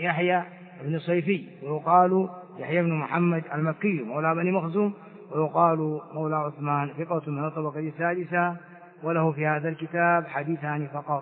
يحيى بن صيفي، ويقال يحيى بن محمد المكي مولى بني مخزوم، ويقال مولى عثمان، ثقة من الطبقة السادسة، وله في هذا الكتاب حديثان فقط.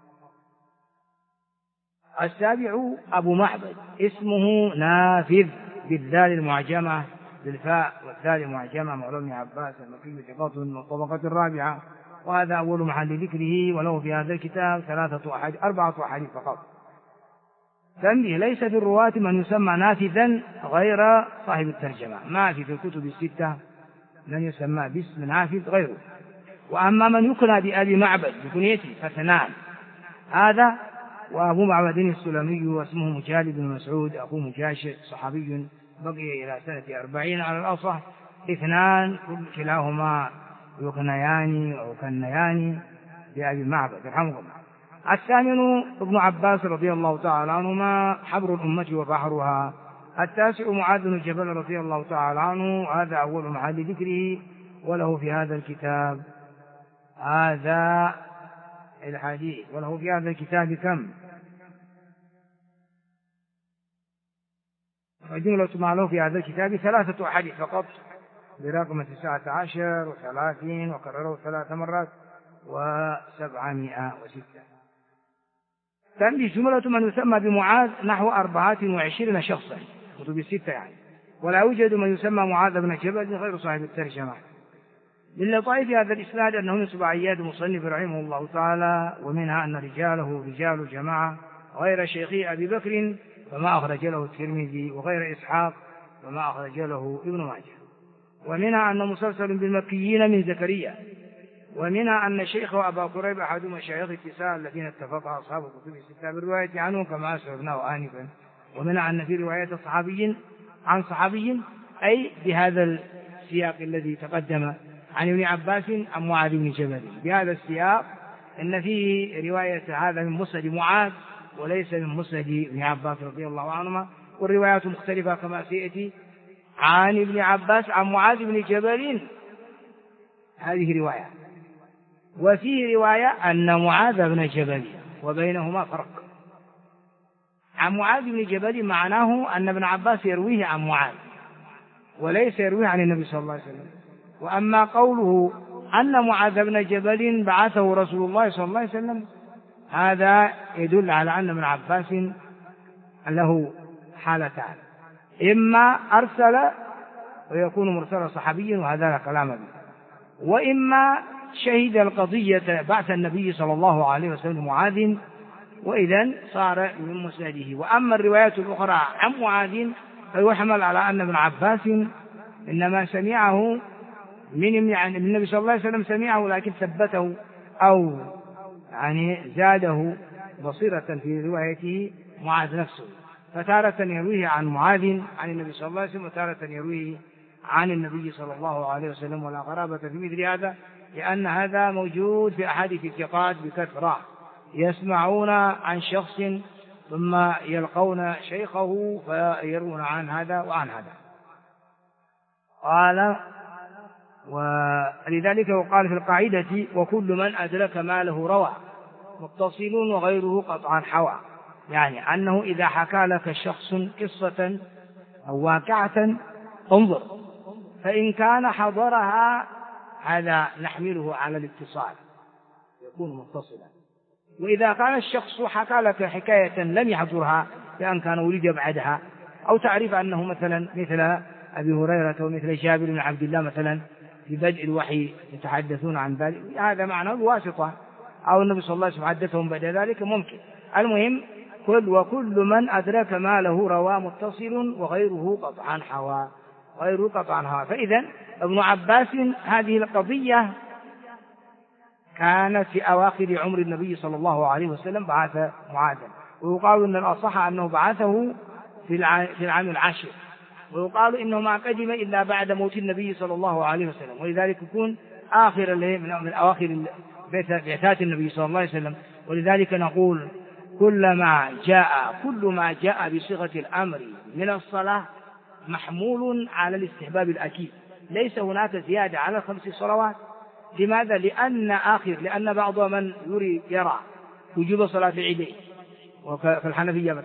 السابع أبو معبد، اسمه نافذ بالذال المعجمة بالفاء والثال المعجمة، مولى ابن عباس المكي، ثقة من الطبقة الرابعة، وهذا أول محل ذكره، وله في هذا الكتاب 4 أحاديث فقط. تنبيه: ليس في الرواة من يسمى نافذا غير صاحب الترجمة، ما في الكتب الستة من يسمى باسم نافذ غيره. وأما من يكنى بأبي معبد بكنيته فاثنان، هذا وأبو معبد السلمي، واسمه مجالد بن مسعود أخو مجاشع صحابي بقي إلى سنة 40 على الأصح، 2 كلاهما يكنيان أو كنيان بأبي معبد رحمه الله. الثامن ابن عباس رضي الله تعالى عنهما، حبر الأمة وبحرها. التاسع معاذ بن جبل رضي الله تعالى عنه، هذا أول محل ذكره، وله في هذا الكتاب هذا الحديث، وله في هذا الكتاب كم؟ وجملة ما له في هذا الكتاب 3 أحاديث فقط، برقم 19 و30، وكرره 3 مرات، و706. تنبيه: جملة من يسمى بمعاذ نحو 24 شخصا، كتب 6 يعني، ولا يوجد من يسمى معاذ بن جبل غير صاحب الترجمة. من لطائف هذا الإسناد أنه ينسب عياد مصنف رحمه الله تعالى، ومنها أن رجاله رجال جماعة غير شيخي أبي بكر فما أخرج له الترمذي، وغير إسحاق فما أخرج له ابن ماجه. ومنها أن مسلسل بالمكيين من زكريا. ومنها أن شيخه أبا قريب أحد مشايخ التساء الذين اتفق أصحاب كتب 6 بالرواية عنه كما أسلفناه آنفا. ومنها أن في رواية صحابي عن صحابي، أي بهذا السياق الذي تقدم عن ابن عباس عن معاذ بن جبل، بهذا السياق إن فيه رواية هذا من مسند معاذ وليس من مسند ابن عباس رضي الله عنهما، والروايات مختلفة كما سيأتي. عن ابن عباس عن معاذ بن جبل هذه رواية، وفيه رواية أن معاذ بن جبل، وبينهما فرق. عن معاذ بن جبل معناه أن ابن عباس يرويه عن معاذ وليس يرويه عن النبي صلى الله عليه وسلم. وأما قوله أن معاذ بن جبل بعثه رسول الله صلى الله عليه وسلم، هذا يدل على أن ابن عباس له حالتان: إما أرسل ويكون مرسل صحابي وهذا لا كلام به، وإما شهد القضية بعث النبي صلى الله عليه وسلم معاذ، وإذن صار من مسنده. وأما الروايات الأخرى عن معاذ فيحمل على أن ابن عباس إنما سمعه من النبي صلى الله عليه وسلم، سمعه لكن ثبته أو يعني زاده بصيرة في روايته معاذ نفسه، فتارة يرويه عن معاذ عن النبي صلى الله عليه وسلم، وتارة يرويه عن النبي صلى الله عليه وسلم. ولا غرابة في مثل هذا، لأن هذا موجود في أحاديث الثقات بكثرة، يسمعون عن شخص ثم يلقون شيخه فيرون عن هذا وعن هذا. قال: ولذلك وقال في القاعدة: وكل من أدرك ما له روى متصل وغيره قطعا حوى، يعني أنه إذا حكى لك شخص قصة أو واقعة انظر، فإن كان حضرها هذا نحمله على الاتصال يكون متصلا، وإذا كان الشخص حكى لك حكاية لم يحضرها لأن كان ولد بعدها، أو تعرف أنه مثلا مثل أبي هريرة ومثل جابر بن عبد الله مثلا في بدء الوحي يتحدثون عن ذلك، هذا معناه الواسطة، أو النبي صلى الله عليه وسلم حدثهم بعد ذلك ممكن. المهم وكل من أدرك ما له روى متصل وغيره قطعا حوى، غيره قطعا حوى. فإذا ابن عباس هذه القضية كانت في أواخر عمر النبي صلى الله عليه وسلم بعث معاذا، ويقال أن الأصح أنه بعثه في العام 10، ويقال إنه ما قدم إلا بعد موت النبي صلى الله عليه وسلم، ولذلك يكون آخر من أواخر بعثات النبي صلى الله عليه وسلم. ولذلك نقول كل ما جاء بصيغة الأمر من الصلاة محمول على الاستحباب الأكيد، ليس هناك زيادة على 5 صلوات. لماذا؟ لأن بعض من يرى وجوب صلاة العيدين في الحنفية مثلا،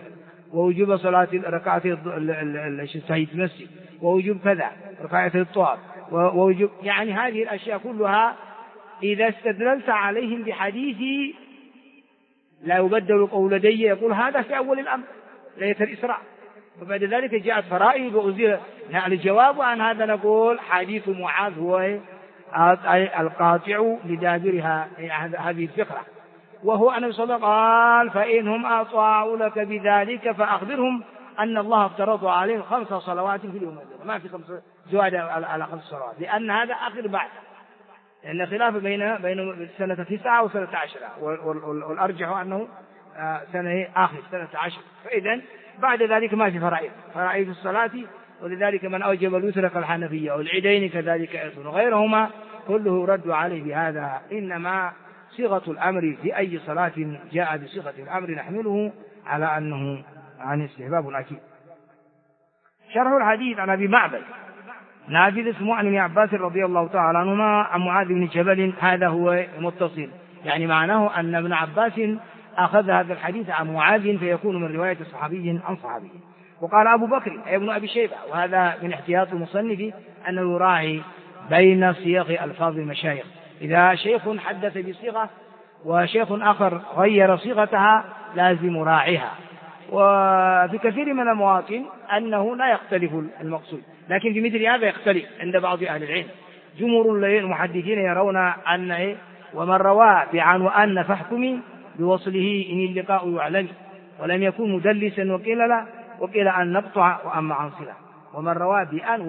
ووجوب صلاة ركعتي التحية المسجد، ووجوب كذا ركعتي الطواف، ووجوب، يعني هذه الأشياء كلها إذا استدللت عليهم بحديث لا يبدل قول لدي يقول هذا في أول الأمر ليلة الإسراء، وبعد ذلك جاءت فرائض وأزيل. الجواب عن هذا نقول حديث معاذ هو القاطع لدابرها هذه الفكرة، وهو أن صلى الله قال فإنهم أطاعوا لك بذلك فأخبرهم أن الله افترض عليهم 5 صلوات في اليوم، ما في 5 زواد على 5 صلوات، لأن هذا آخر بعد، لأن خلاف بين سنة 9 وسنة 10، والأرجح أنه سنة آخر سنة 10، فإذا بعد ذلك ما في فرائض الصلاة، ولذلك من أوجب الوتر كالحنفية والعيدين كذلك أيضا وغيرهما كله رد عليه بهذا، إنما صيغة الأمر في أي صلاة جاء بصيغة الأمر نحمله على أنه عن استحباب أكيد. شرح الحديث عن أبي معبد نافذ اسمه عن ابن عباس رضي الله تعالى عنهما عن معاذ بن جبل، هذا هو متصل، يعني معناه أن ابن عباس أخذ هذا الحديث عن معاذ فيكون من رواية صحابي عن صحابي. وقال أبو بكر أي ابن أبي شيبة، وهذا من احتياط المصنف أنه يراعي بين صيغ ألفاظ المشايخ، إذا شيخ حدث بصيغة وشيخ آخر غير صيغتها لازم راعيها. وفي كثير من المواطن أنه لا يختلف المقصود، لكن في مثل هذا يختلف عند بعض أهل العلم. جمهور المحدثين يرون أن ومن روى بعن وأن فاحكمي بوصله إن اللقاء يعلم، ولم يكن مدلسا وقيل أن نقطع وأما عن صلة. ومن روى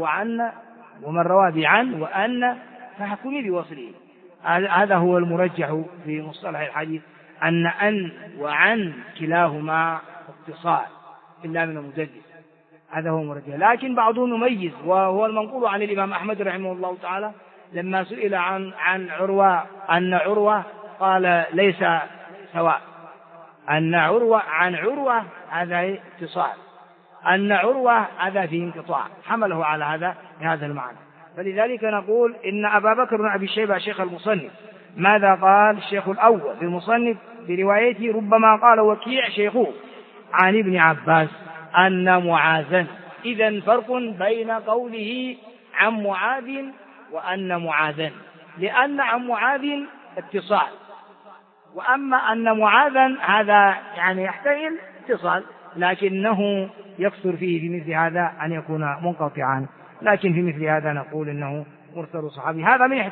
بعن وأن فاحكمي بوصله، هذا هو المرجح في مصطلح الحديث، أن وعن كلاهما اتصال إلا من المدلس، هذا هو مرجح. لكن بعضهم يميز، وهو المنقول عن الإمام أحمد رحمه الله تعالى لما سئل عن عروة أن عروة قال ليس سواء، أن عروة عن عروة هذا اتصال، أن عروة هذا فيه انقطاع، حمله على هذا المعنى. فلذلك نقول إن أبا بكر بن أبي شيبة شيخ المصنف ماذا قال؟ الشيخ الأول في المصنف في روايته ربما قال وكيع شيخه عن ابن عباس أن معاذا. إذن فرق بين قوله عن معاذ وأن معاذا، لأن عن معاذ اتصال، وأما أن معاذا هذا يعني يحتمل اتصال، لكنه يكثر فيه في مثل هذا أن يكون منقطعا، لكن في مثل هذا نقول إنه مرسل صحابي. هذا من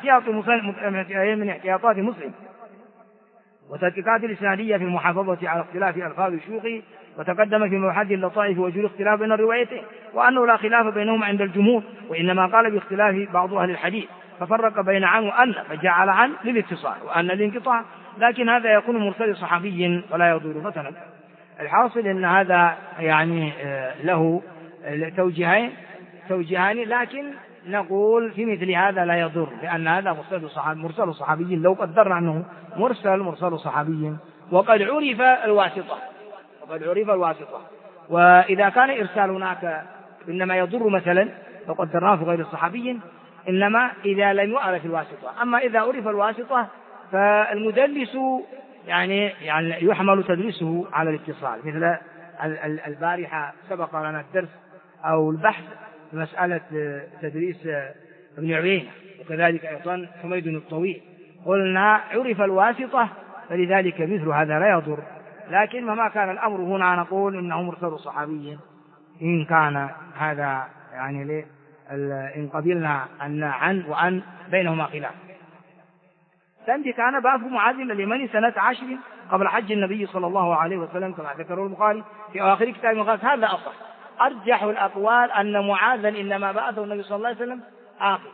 احتياطات مسلم وتدقيقات الإسنادية في المحافظة على اختلاف ألفاظ الشيوخ، وتقدم في مبحث اللطائف وجود اختلاف بين الروايتين، وأنه لا خلاف بينهما عند الجمهور، وإنما قال باختلاف بعض أهل الحديث ففرق بين عن وأن، فجعل عن للاتصال وأن للانقطاع، لكن هذا يكون مرسل صحابي ولا يضر. مثلا الحاصل أن هذا يعني له توجيهان، لكن نقول في مثل هذا لا يضر، لأن هذا مرسل صحابي لو قدرنا أنه مرسل صحابي وقد عرف الواسطة. وإذا كان إرسال هناك إنما يضر مثلا لو قدرناه في غير الصحابي، إنما إذا لم يعرف الواسطة. أما إذا عرف الواسطة فالمدلس يعني يحمل تدريسه على الاتصال، مثل البارحة سبق لنا الدرس أو البحث في مسألة تدريس ابن عيينة، وكذلك أيضا حميد الطويل، قلنا عرف الواسطة فلذلك مثل هذا لا يضر. لكن مما كان الأمر هنا نقول إنه مرسل صحابي إن كان هذا يعني إن قبلنا أن عن وأن بينهما خلاف. ثاني كان بعث معاذ إلى اليمن سنة 10 قبل حج النبي صلى الله عليه وسلم كما ذكره البخاري في آخر كتاب المغازي. هذا أصح أرجح الأقوال أن معاذا إنما بعثه النبي صلى الله عليه وسلم آخر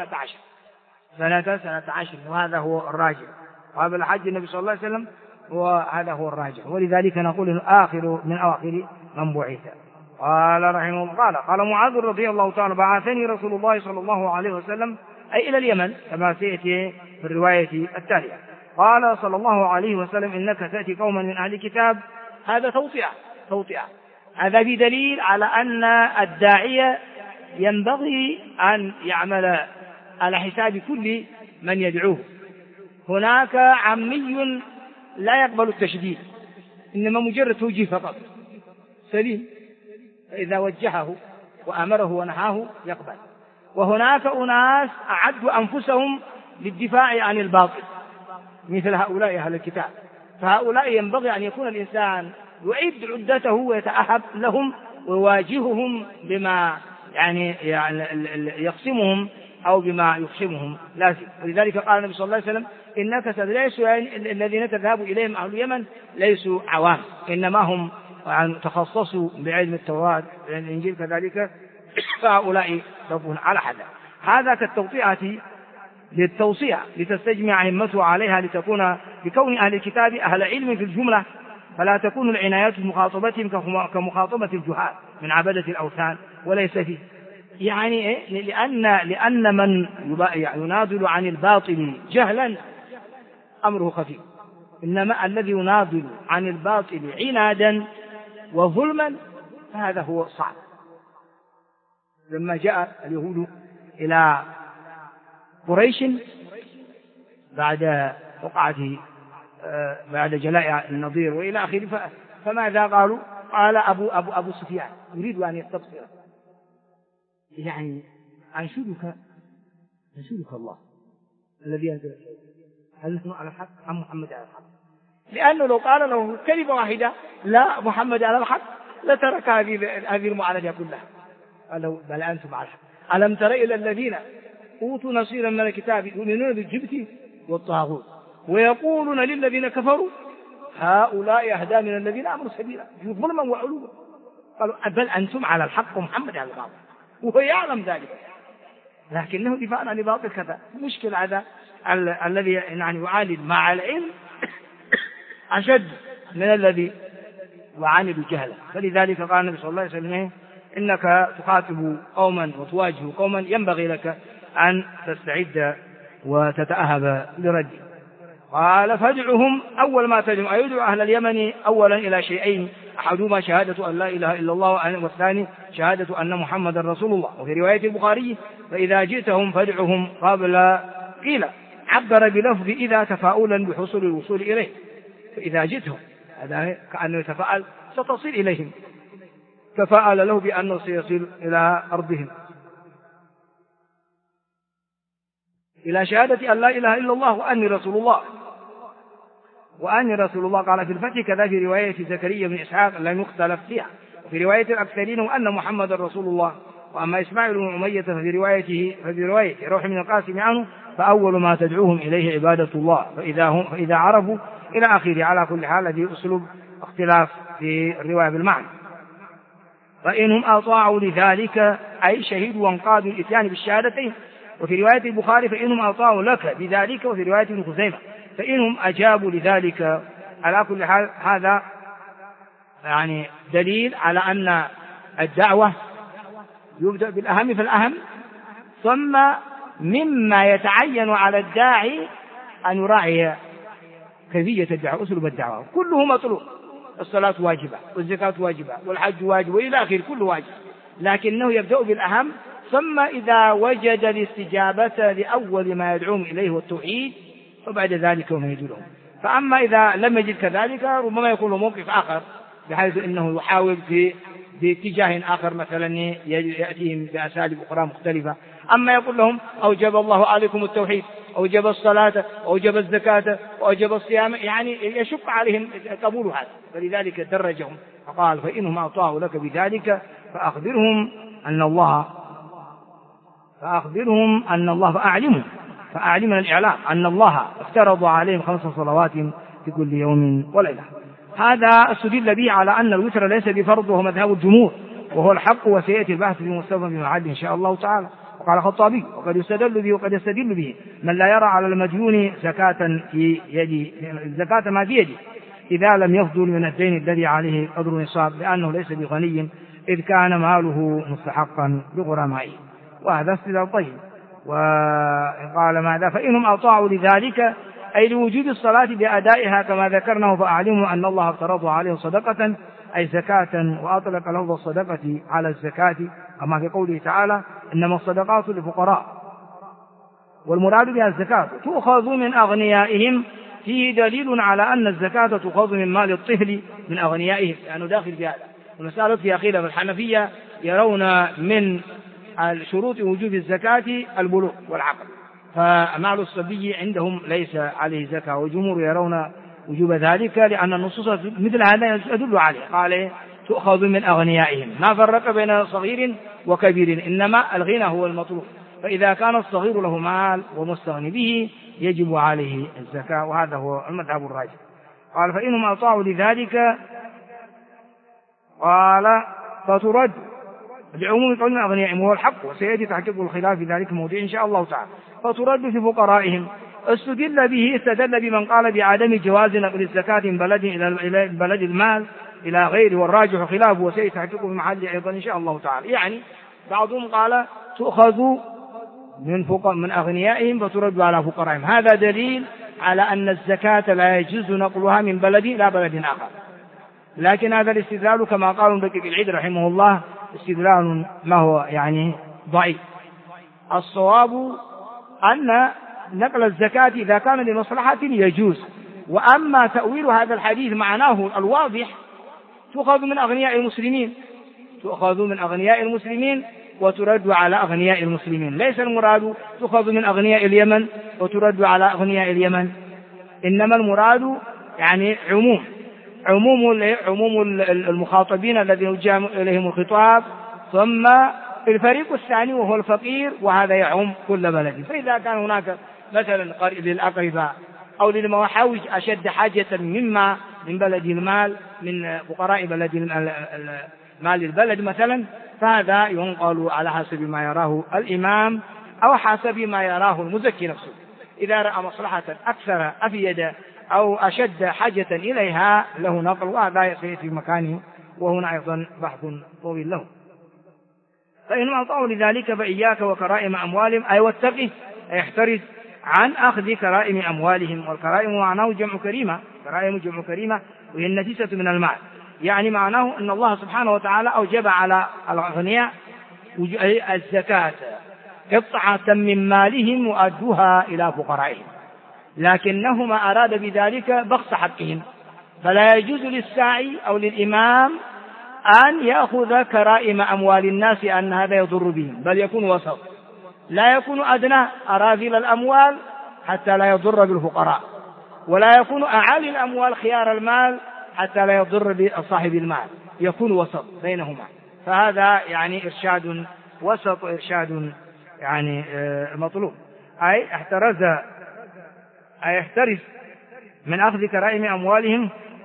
سنة 10، وهذا هو الراجح، قبل حج النبي صلى الله عليه وسلم وهذا هو الراجح، ولذلك نقول إنه آخر من أواخر من بعث. قال رحمه الله قال معاذ رضي الله تعالى بعثني رسول الله صلى الله عليه وسلم أي إلى اليمن كما سيأتي في الرواية التالية. قال صلى الله عليه وسلم إنك تأتي قوما من أهل الكتاب. هذا توطئة، هذا في دليل على أن الداعية ينبغي أن يعمل على حساب كل من يدعوه. هناك عمي لا يقبل التشديد، إنما مجرد توجيه فقط، سليم، فإذا وجهه وأمره ونهاه يقبل. وهناك أناس أعدوا أنفسهم للدفاع عن الباطل مثل هؤلاء أهل الكتاب، فهؤلاء ينبغي أن يكون الإنسان يعيد عدته ويتأهب لهم ويواجههم بما يعني يقسمهم أو بما يقسمهم لازم. ولذلك قال النبي صلى الله عليه وسلم إنك ليسوا الذين تذهب إليهم أهل اليمن ليسوا عوام، إنما هم تخصصوا بعلم التوراة بعلم الإنجيل كذلك، فهؤلاء يضربون على حد. هذا كالتوطئة للتوصية لتستجمع همته عليها، لتكون بكون أهل الكتاب أهل علم في الجملة، فلا تكون العنايات بمخاطبتهم كمخاطبة الجهال من عبدة الأوثان وليس فيه. يعني لأن من يناضل عن الباطل جهلا أمره خفيف، إنما الذي يناضل عن الباطل عنادا وظلما فهذا هو صعب. لما جاء اليهود إلى قريش بعد وقعته بعد جلاء النضير وإلى آخره، فماذا قالوا؟ قال أبو سفيان يريد أن يستبصر، يعني أنشدك الله الذي أنزل هل نحن على الحق أم محمد على الحق؟ لأنه لو قال له كلمة واحدة لا محمد على الحق لترك هذه المعالجة كلها. قال له بل أنتم على الحق، ألم تر إلى الذين أوتوا نصيرا من الكتاب يؤمنون بالجبت والطاغوت ويقولون للذين كفروا هؤلاء أهدى من الذين آمنوا سبيلا ظلما وعلوا. قالوا بل أنتم على الحق ومحمد على الباطل، وهو يعلم ذلك لكنه دفاع عن الباطل كذا. مشكل هذا الذي يعني يعاند مع العلم أشد من الذي يعاند جهله. فلذلك قال النبي صلى الله عليه وسلم إنك تخاطب قوما وتواجه قوما ينبغي لك أن تستعد وتتأهب لرد. قال فادعهم أول ما تدعو أيدعو أهل اليمن أولا إلى شيئين، أحدهما شهادة أن لا إله إلا الله والثاني شهادة أن محمد رسول الله. وفي رواية البخاري فإذا جئتهم فادعهم قبل قيل عبر بلفظ إذا تفاؤلا بحصول الوصول إليه، فإذا جئتهم هذا كأنه يتفاءل ستصل إليهم، تفاءل له بأنه سيصل إلى أرضهم. إلى شهادة أن لا إله إلا الله وأني رسول الله قال في الفتح كذا في رواية زكريا بن إسحاق لم يختلف فيها. وفي رواية الأكثرين وأن محمد رسول الله. وأما إسماعيل بن أمية ففي رواية روح من القاسم عنه فأول ما تدعوهم إليه عبادة الله فإذا عرفوا إلى آخره. على كل حال هذه أسلوب اختلاف في الرواية بالمعنى. فإنهم أطاعوا لذلك أي شهدوا وانقادوا الإتيان بالشهادتين. وفي رواية البخاري فإنهم أطاعوا لك بذلك. وفي رواية ابن خزيمة فإنهم أجابوا لذلك. على كل حال هذا يعني دليل على أن الدعوة يبدأ بالأهم فالأهم، ثم مما يتعين على الداعي أن يراعي كيفية الدعوة أسلوب الدعوة. كله مطلوب، الصلاة واجبة والزكاة واجبة والحج واجب وإلى آخره كله واجب، لكنه يبدأ بالأهم، ثم إذا وجد الاستجابة لأول ما يدعوهم إليه والتوحيد وبعد ذلك هم يدلهم. فأما إذا لم يجد كذلك ربما يكون موقف آخر بحيث أنه يحاول في اتجاه آخر مثلا يأتيهم بأساليب أخرى مختلفة. أما يقول لهم أوجب الله عليكم التوحيد، أوجب الصلاة، أوجب الزكاة، أوجب الصيام، يعني يشق عليهم قبول هذا، فلذلك درجهم فقال فإنهم أطاعوا لك بذلك فأخبرهم أن الله فأعلمنا الإعلام أن الله افترض عليهم 5 صلوات في كل يوم وليلة. هذا استدل به على أن الوتر ليس بفرض وهو مذهب الجمهور وهو الحق، وسيأتي البحث في مستوى بمعاد إن شاء الله تعالى. وقال الخطابي وقد يستدل به وقد يستدل به من لا يرى على المديون زكاة ما في يده إذا لم يفضل من الدين الذي عليه قدر نصاب، لأنه ليس بغني إذ كان ماله مستحقا بغرمائه. وهذا استدلال طيب. وقال ماذا فإنهم أطاعوا لذلك أي لوجود الصلاة بأدائها كما ذكرنا، فأعلموا أن الله افترض عليهم صدقة أي زكاة، وأطلق لفظ الصدقة على الزكاة كما في قوله تعالى إنما الصدقات للفقراء، والمراد بها الزكاة تؤخذ من أغنيائهم. فيه دليل على أن الزكاة تؤخذ من مال الطفل من أغنيائهم، لأنه داخل بهذا. المسألة فيها خلاف. الحنفية يرون من شروط وجوب الزكاة البلوغ والعقل، فمال الصبي عندهم ليس عليه زكاة، والجمهور يرون وجوب ذلك لأن النصوص مثل هذا يدل عليه. قال تؤخذ من أغنيائهم، ما فرق بين صغير وكبير، إنما الغنى هو المطلوب، فإذا كان الصغير له مال ومستغني به يجب عليه الزكاة، وهذا هو المذهب الراجح. قال فإنهم أطاعوا لذلك قال فترد بعموم قول أغنيائهم، وهو الحق، وسيأتي تحقيق الخلاف في ذلك موضوع إن شاء الله تعالى. فترد في فقرائهم. استدل بمن قال بعدم جواز نقل الزكاة من بلد إلى بلد المال إلى غيره، والراجح خلافه، وسيأتي تحقيقه في محل أيضا إن شاء الله تعالى. يعني بعضهم قال تؤخذ من أغنيائهم فترد على فقرائهم، هذا دليل على أن الزكاة لا يجوز نقلها من بلد إلى بلد آخر. لكن هذا الاستدلال كما قال ابن دقيق العيد رحمه الله استدلال ما هو يعني ضعيف. الصواب أن نقل الزكاة إذا كان لمصلحة يجوز، وأما تأويل هذا الحديث معناه الواضح تؤخذ من أغنياء المسلمين، تؤخذ من أغنياء المسلمين وترد على أغنياء المسلمين، ليس المراد تؤخذ من أغنياء اليمن وترد على أغنياء اليمن، إنما المراد يعني عموم المخاطبين الذين وجه إليهم الخطاب، ثم الفريق الثاني وهو الفقير، وهذا يعم كل بلد. فإذا كان هناك مثلا للأقرباء أو للمحاوج أشد حاجة مما من بلد المال، من فقراء بلد مال البلد مثلا، فهذا ينقل على حسب ما يراه الإمام أو حسب ما يراه المزكي نفسه. إذا رأى مصلحة أكثر أفيد أو أشد حاجة إليها له نقل، وهذا يصير في مكانه، وهنا أيضا بحث طويل له. فإن أعطوا لذلك فإياك وكرائم أموالهم، أي واتقه، أي احترز عن أخذ كرائم أموالهم. والكرائم معناه جمع كريمة، كرائم جمع كريمة، وهي النفيسة من المال. يعني معناه أن الله سبحانه وتعالى أوجب على الأغنياء الزكاة قطعة من مالهم وأدوها إلى فقرائهم، لكنهما أراد بذلك بخس حقهم، فلا يجوز للساعي أو للإمام أن يأخذ كرائم أموال الناس أن هذا يضر بهم، بل يكون وسط، لا يكون أدنى أراذل الأموال حتى لا يضر بالفقراء، ولا يكون أعالي الأموال خيار المال حتى لا يضر بصاحب المال، يكون وسط بينهما. فهذا يعني إرشاد وسط، إرشاد يعني مطلوب، أي احترز من أخذ كرائم أموالهم.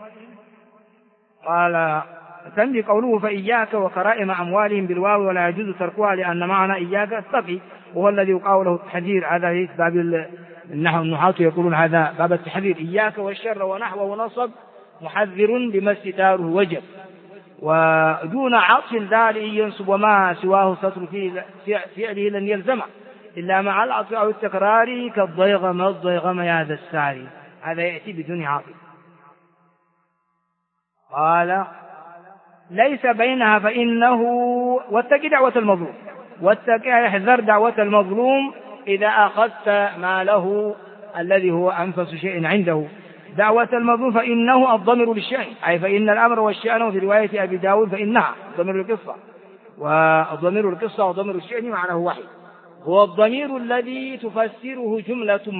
قال تنبي قوله فإياك وكرائم أموالهم بالواو، ولا يجوز تركها، لأن معنى إياك التقي، وهو الذي يقال له التحذير. هذا في باب النحو يقولون هذا باب التحذير، إياك والشر ونحوه نصب محذر بما استتاره وجب، ودون عطف ذلك ينصب وما سواه ستر فعله لن يلزمه إلا مع العطف أو التكرار، كالضيغم يا ذا الساري، هذا يأتي بدون عطف. قال ليس بينها فإنه واتق دعوة المظلوم، احذر دعوة المظلوم إذا أخذت ماله الذي هو أنفس شيء عنده. دعوة المظلوم فإنه الضمير للشأن، أي فإن الأمر والشأن، وفي رواية أبي داود فإنها ضمير القصة، والضمير القصة وضمير الشأن معناه واحد، هو الضمير الذي تفسره جملة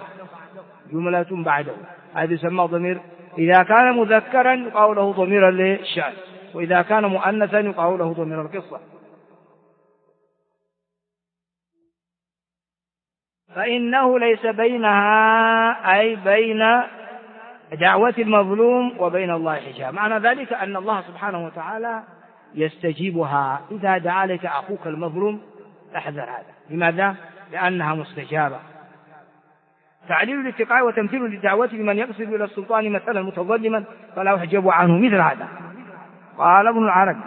بعده، هذا يسمى ضمير. إذا كان مذكرا يقال له ضمير للشأن، وإذا كان مؤنثا يقال له ضمير القصة. فإنه ليس بينها، أي بين دعوة المظلوم وبين الله حجاب. معنى ذلك أن الله سبحانه وتعالى يستجيبها إذا دعا لك أخوك المظلوم، احذر هذا. لماذا؟ لأنها مستجابة. تعليل الاتقاء وتمثيل للدعوة بمن يقصد إلى السلطان مثلا متظلما فلا يحجب عنه، مثل هذا. قال ابن العربي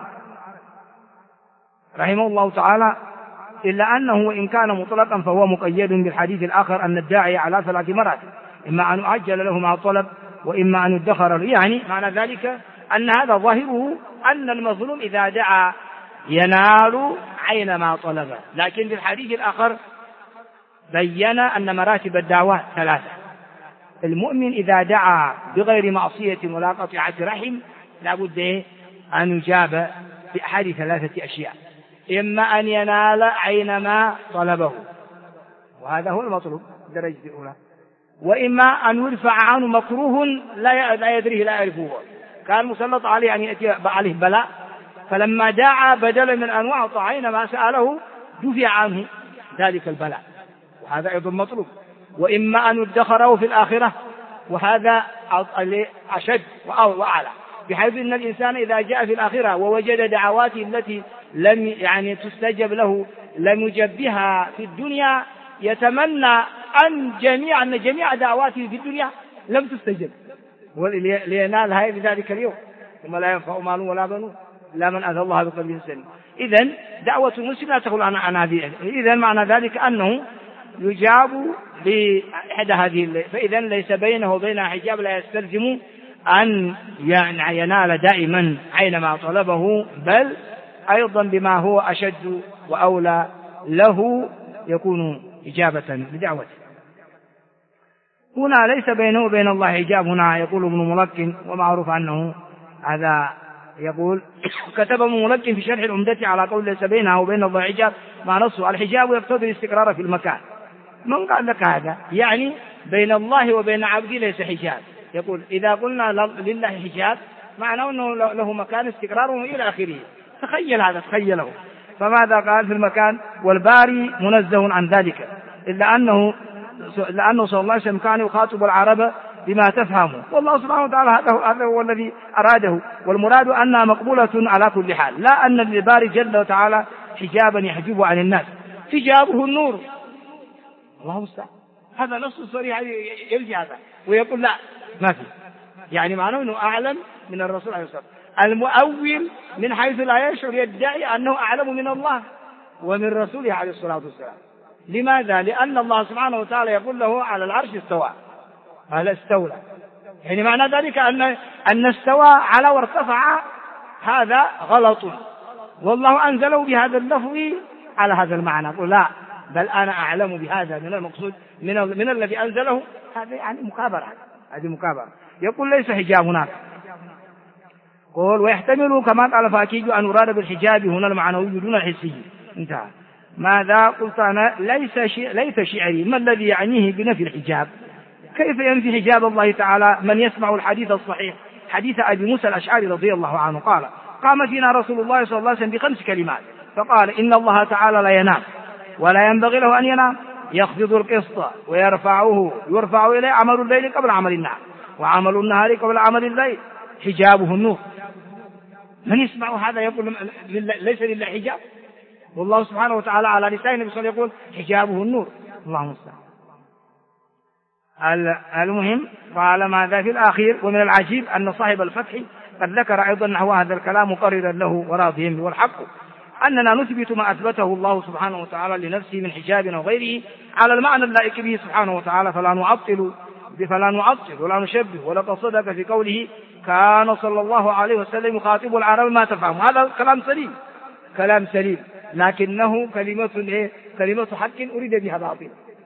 رحمه الله تعالى إلا أنه وإن كان مطلقا فهو مقيد بالحديث الآخر أن الداعي على 3 مراتب، إما أن أعجل له مع الطلب، وإما أن يدخر له. يعني معنى ذلك أن هذا ظاهره أن المظلوم إذا دعا ينال عين ما طلبه، لكن في الحديث الآخر بين أن مراتب الدعوة 3. المؤمن إذا دعا بغير معصية ولا قطيعة رحم لا بد أن يجاب بأحد ثلاثة أشياء: إما أن ينال عينما طلبه، وهذا هو المطلوب الدرجة الأولى، وإما أن يرفع عنه مكروه لا يدريه لا يعرفه، كان مسلط عليه أن يأتي عليه بلاء، فلما دعا بدلا من أن أعطى عينما سأله دفع عنه ذلك البلاء، وهذا أيضا مطلوب. وإما أن يدخره في الآخرة، وهذا أشد وأعلى، بحيث أن الإنسان إذا جاء في الآخرة ووجد دعواته التي لم تستجب له لم يجب بها في الدنيا، يتمنى أن جميع دعواته في الدنيا لم تستجب، لينال هذه بذلك اليوم ثم لا ينفع مال ولا بنون إلا من أتى الله بقلب سليم. إذن دعوة المسلم لا تخلو عن هذه. إذن معنى ذلك أنه يجاب بإحدى هذه، فإذن ليس بينه وبينها حجاب لا يستلزم أن ينال دائما عينما طلبه، بل أيضا بما هو أشد وأولى له يكون إجابة بدعوته. هنا ليس بينه وبين الله حجاب. هنا يقول ابن ملقن، ومعروف أنه هذا يقول كتب ابن ملقن في شرح العمدة على قول ليس بينها وبين الله حجاب مع نصه: الحجاب يقتضي الاستقرار في المكان. من قال لك هذا؟ يعني بين الله وبين عبده ليس حجاب. يقول إذا قلنا لله حجاب معناه أنه له مكان استقراره إلى آخره. تخيل هذا، تخيله. فماذا قال في المكان؟ والباري منزه عن ذلك، إلا أنه صلى الله عليه وسلم كان يخاطب العرب بما تفهمه، والله سبحانه وتعالى هذا هو الذي أراده، والمراد أنها مقبولة على كل حال، لا أن للباري جل وتعالى حجابا يحجب عن الناس، حجابه النور. الله مستعان، هذا نص صريح يلجي هذا ويقول لا ما في، يعني معناه أنه أعلم من الرسول عليه الصلاة والسلام. المؤول من حيث لا يشعر يدعي أنه أعلم من الله ومن رسوله عليه الصلاة والسلام. لماذا؟ لأن الله سبحانه وتعالى يقول له على العرش استوى، هذا استولى، يعني معنى ذلك أن استوى على وارتفع هذا غلط، والله أنزله بهذا اللفظ على هذا المعنى. يقول لا، بل أنا أعلم بهذا من المقصود من الذي أنزله، هذا يعني مكابرة، هذه مكابرة. يقول ليس حجاب هناك. قول ويحتمل كما قال فأكيد أن يراد بالحجاب هنا المعنوي دون الحسي. انتهى. ماذا قلت أنا؟ ليس شعري ما الذي يعنيه بنفي الحجاب؟ كيف ينفي حجاب الله تعالى من يسمع الحديث الصحيح، حديث أبي موسى الأشعري رضي الله عنه قال: قام فينا رسول الله صلى الله عليه وسلم ب5 كلمات فقال: إن الله تعالى لا ينام ولا ينبغي له أن ينام، يخفض القسط يرفع إليه عمل الليل قبل عمل النهار، وعمل النهار قبل عمل الليل، حجابه النور. من يسمع هذا يقول ليس لله حجاب، والله سبحانه وتعالى على لسان النبي صلى الله عليه وسلم يقول حجابه النور. الله المستعان. المهم قال ماذا في الأخير: ومن العجيب أن صاحب الفتح قد ذكر أيضا نحو هذا الكلام مقررا له وراضيا به، والحق أننا نثبت ما أثبته الله سبحانه وتعالى لنفسه من حجاب أو غيره على المعنى اللائق به سبحانه وتعالى، فلا نعطل ولا نشبه. ولقد صدق في قوله: كان صلى الله عليه وسلم يخاطب العرب ما تفهم. هذا كلام سليم، لكنه كلمة حق أريد بها باطل.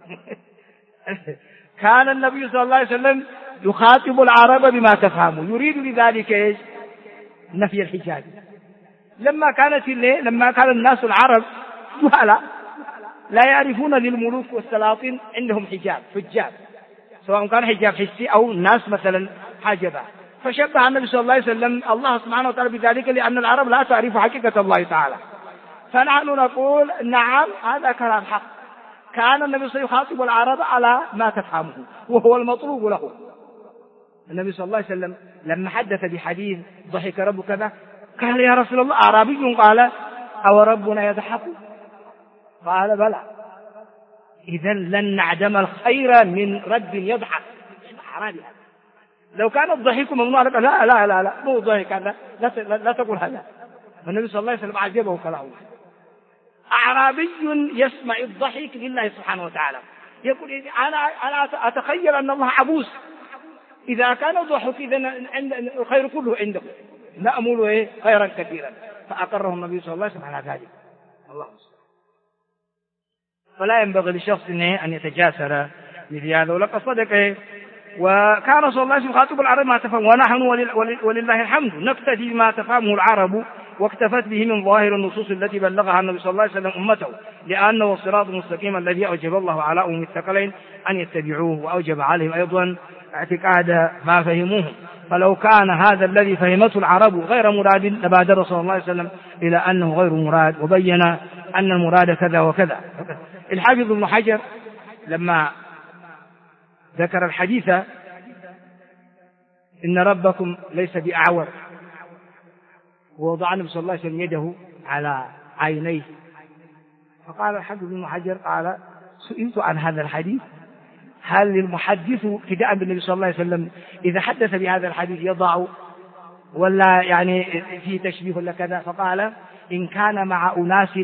كان النبي صلى الله عليه وسلم يخاطب العرب بما تفهم، يريد بذلك ايش؟ نفي الحجاب. لما كان الناس العرب جهلا لا يعرفون للملوك والسلاطين عندهم حجاب، سواء كان حجاب حسي أو الناس مثلا حاجبا، فشبه النبي صلى الله عليه وسلم الله سبحانه وتعالى بذلك، لأن العرب لا تعرف حقيقة الله تعالى. فنحن نقول نعم، هذا كلام حق. كان النبي صلى الله عليه وسلم يخاطب العرب على ما تفهمه، وهو المطلوب له. النبي صلى الله عليه وسلم لما حدث بحديث ضحك رب كذا، قال: يا رسول الله، أعرابي قال: أو ربنا يضحك؟ قال: بلى. إذن لن نعدم الخير من رب يضحك. أعرابي هذا لو كان الضحك ممنوع لك، لا لا لا لا، مو ضحك هذا، لا تقول هذا. النبي صلى الله عليه وسلم عجبه كلامه. أعرابي يسمع الضحك لله سبحانه وتعالى، يقول: أنا أتخيل أن الله عبوس، إذا كان الضحك إذن الخير كله عنده، نأمل خيرا كثيرا. فأقره النبي صلى الله عليه وسلم على ذلك. الله مستعان. فلا ينبغي لشخص أن يتجاسر مثل هذا. ولقد صدق وكان صلى الله عليه وسلم يخاطب العرب ما تفهم، ونحن ولله الحمد نقتدي بما تفهمه العرب واكتفت به من ظاهر النصوص التي بلغها النبي صلى الله عليه وسلم أمته، لأنه الصراط المستقيم الذي أوجب الله على أمم الثقلين أن يتبعوه، وأوجب عليهم أيضا اعتقاد ما فهموه. فلو كان هذا الذي فهمته العرب غير مراد لبادر صلى الله عليه وسلم إلى أنه غير مراد، وبين أن المراد كذا وكذا. الحافظ ابن حجر لما ذكر الحديث إن ربكم ليس بأعور، ووضع النبي صلى الله عليه وسلم يده على عينيه، فقال الحافظ ابن حجر قال سئلت عن هذا الحديث هل للمحدث ابتداء بالنبي صلى الله عليه وسلم إذا حدث بهذا الحديث يضع ولا يعني في تشبيه ولا كذا؟ فقال إن كان مع أناس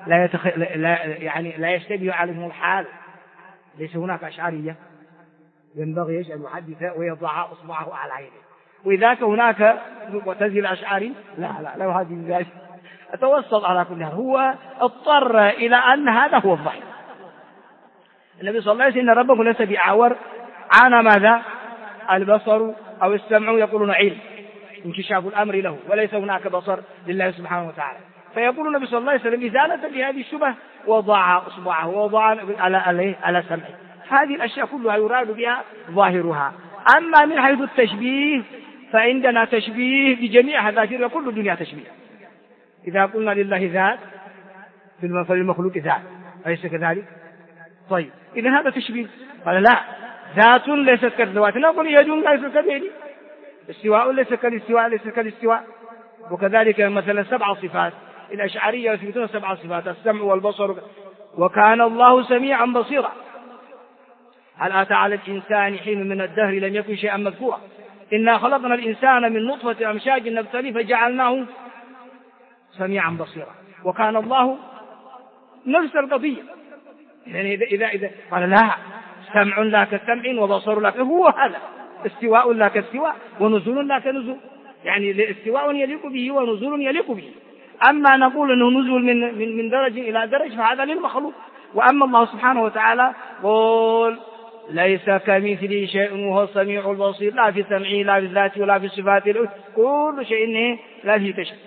لا يشتبه عليهم الحال، ليس هناك أشعرية ينبغي يجعل المحدث ويضع أصبعه على عينه، وإذا هناك معتزل أشعري لا هذه ذلك أتوسط على كل هذا. هو اضطر إلى أن هذا هو الضحك. النبي صلى الله عليه وسلم إن ربكم ليس بأعور، عانى ماذا؟ البصر أو السمع، يقولون علم انكشاف الأمر له، وليس هناك بصر لله سبحانه وتعالى. فيقول النبي صلى الله عليه وسلم إزالة لهذه الشبهة وضع أصبعه ووضع على سمعه. هذه الأشياء كلها يراد بها ظاهرها. أما من حيث التشبيه فعندنا تشبيه بجميع هذا، كل الدنيا تشبيه. إذا قلنا لله ذات فللمخلوق ذات، أليس كذلك؟ طيب إذن هذا تشبيه. قال لا، ذات ليست كالذوات، نقول يد ليست كاليد، استواء ليس كالاستواء، ليس كالاستواء. وكذلك مثلا 7 صفات، الأشعرية يثبتون 7 صفات: السمع والبصر، وكان الله سميعا بصيرا. هل أتى على الإنسان حين من الدهر لم يكن شيئا مذكورا؟ إنا خلقنا الإنسان من نطفة أمشاج نبتليه فجعلناه سميعا بصيرا. وكان الله نفس القضية. يعني إذا قال لا، سمع لا كسمع وبصر لا، هو هذا استواء لا كاستواء ونزول لا كنزول، يعني استواء يليق به ونزول يليق به. أما نقول أنه نزول من درج إلى درج فهذا للمخلوق. وأما الله سبحانه وتعالى قل ليس كمثله شيء وهو السميع البصير، لا في سمعه لا في ذاته ولا في صفاته، كل شيء لا في تشبيه.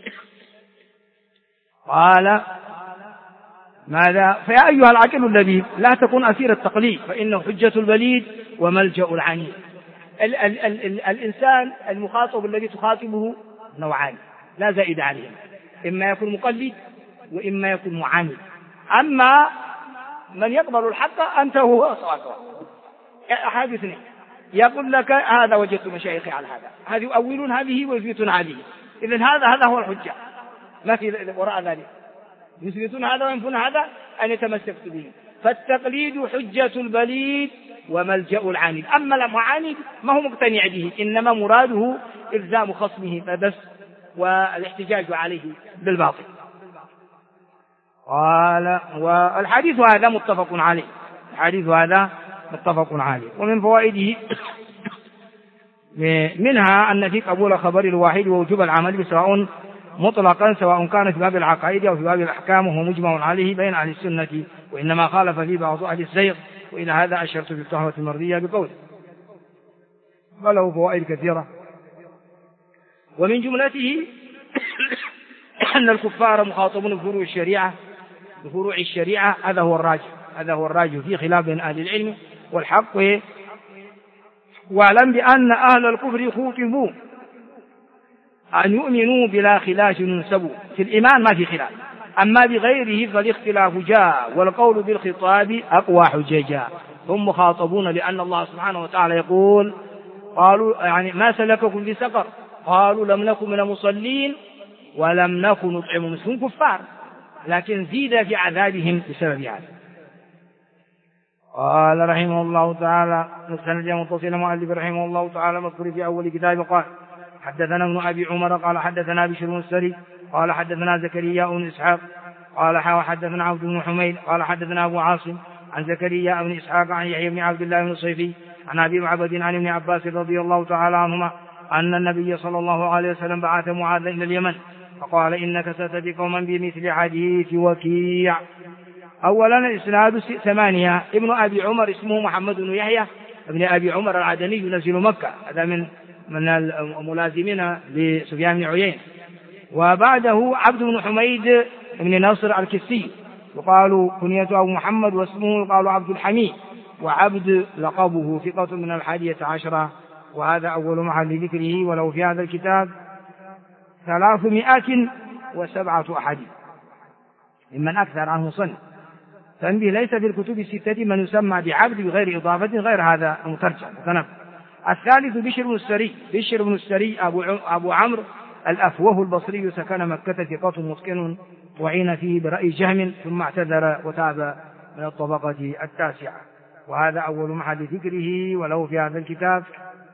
قال ماذا؟ فيا أيها العاقل اللبيب لا تكن أسير التقليد، فإنه حجة البليد وملجأ العنيد. الإنسان المخاطب الذي تخاطبه نوعان لا زائد عليهم، إما يكون مقلد وإما يكون معاند. أما من يقبل الحق أنت هو سواء. أحد اثنين، يقول لك هذا وجدت مشايخي على هذا، هذه يؤولون هذه ويثبتون هذه، إذن هذا هو الحجة، ما في وراء ذلك. يثبتون هذا وينفون هذا أن يتمسكت به. فالتقليد حجة البليد وملجأ العاند. أما المعاند ما هو مقتنع به، إنما مراده إلزام خصمه فبس والاحتجاج عليه بالباطل. قال والحديث هذا متفق عليه، الحديث هذا متفق عليه. ومن فوائده منها أن في قبول خبر الواحد ووجوب العمل بسواء مطلقا، سواء كان في باب العقائد أو في باب الأحكام، وهو مجمع عليه بين أهل السنة، وإنما خالف فيه بعض أهل الزيغ، وإلى هذا أشرت في التحفة المرضية بقوله. وله فوائد كثيرة، ومن جملته أن الكفار مخاطبون بفروع الشريعة، هذا هو الراجح في خلاف بين أهل العلم والحق. واعلم بأن أهل الكفر خوطبوا أن يؤمنوا بلا خلاف ينسبوا، في الإيمان ما في خلاف، أما بغيره فالاختلاف جاء، والقول بالخطاب أقوى حججا. هم مخاطبون لأن الله سبحانه وتعالى يقول قالوا يعني ما سلككم في سقر؟ قالوا لم نكن من المصلين ولم نكن نطعم المسكين، كفار لكن زيد في عذابهم بسبب هذا. قال رحمه الله تعالى مستند متصل مؤلف رحمه الله تعالى مذكور في أول كتاب قال حدثنا ابن أبي عمر قال حدثنا بشر بن السري قال حدثنا زكريا بن إسحاق قال حدثنا عبد بن حميد قال حدثنا أبو عاصم عن زكريا بن إسحاق عن يحيى بن عبد الله بن الصيفي عن أبي معبد عن ابن عباس رضي الله تعالى عنهما أن النبي صلى الله عليه وسلم بعث معاذ إلى اليمن فقال إنك ستأتي قوما بمثل حديث وكيع. أولا الإسناد 8. ابن أبي عمر اسمه محمد بن يحيى ابن أبي عمر العدني ينزل مكة، هذا من الملازمين لسفيان بن عيينة. وبعده عبد بن حميد بن نصر الكسي يقال كنيته أبو محمد واسمه يقال عبد الحميد، وعبد لقبه، ثقة من 11. وهذا أول محل ذكره. ولو في هذا الكتاب 307 أحاديث ممن أكثر عنه صنف. فانبه ليس في الكتب الستة من يسمى بعبد بغير إضافة غير هذا المترجم. الثالث بشر بن السري أبو عمرو الأفوه البصري، سكن مكة، ثقة متقن، وعين فيه برأي جهم ثم اعتذر وتاب من الطبقة 9. وهذا أول محل ذكره. وله في هذا الكتاب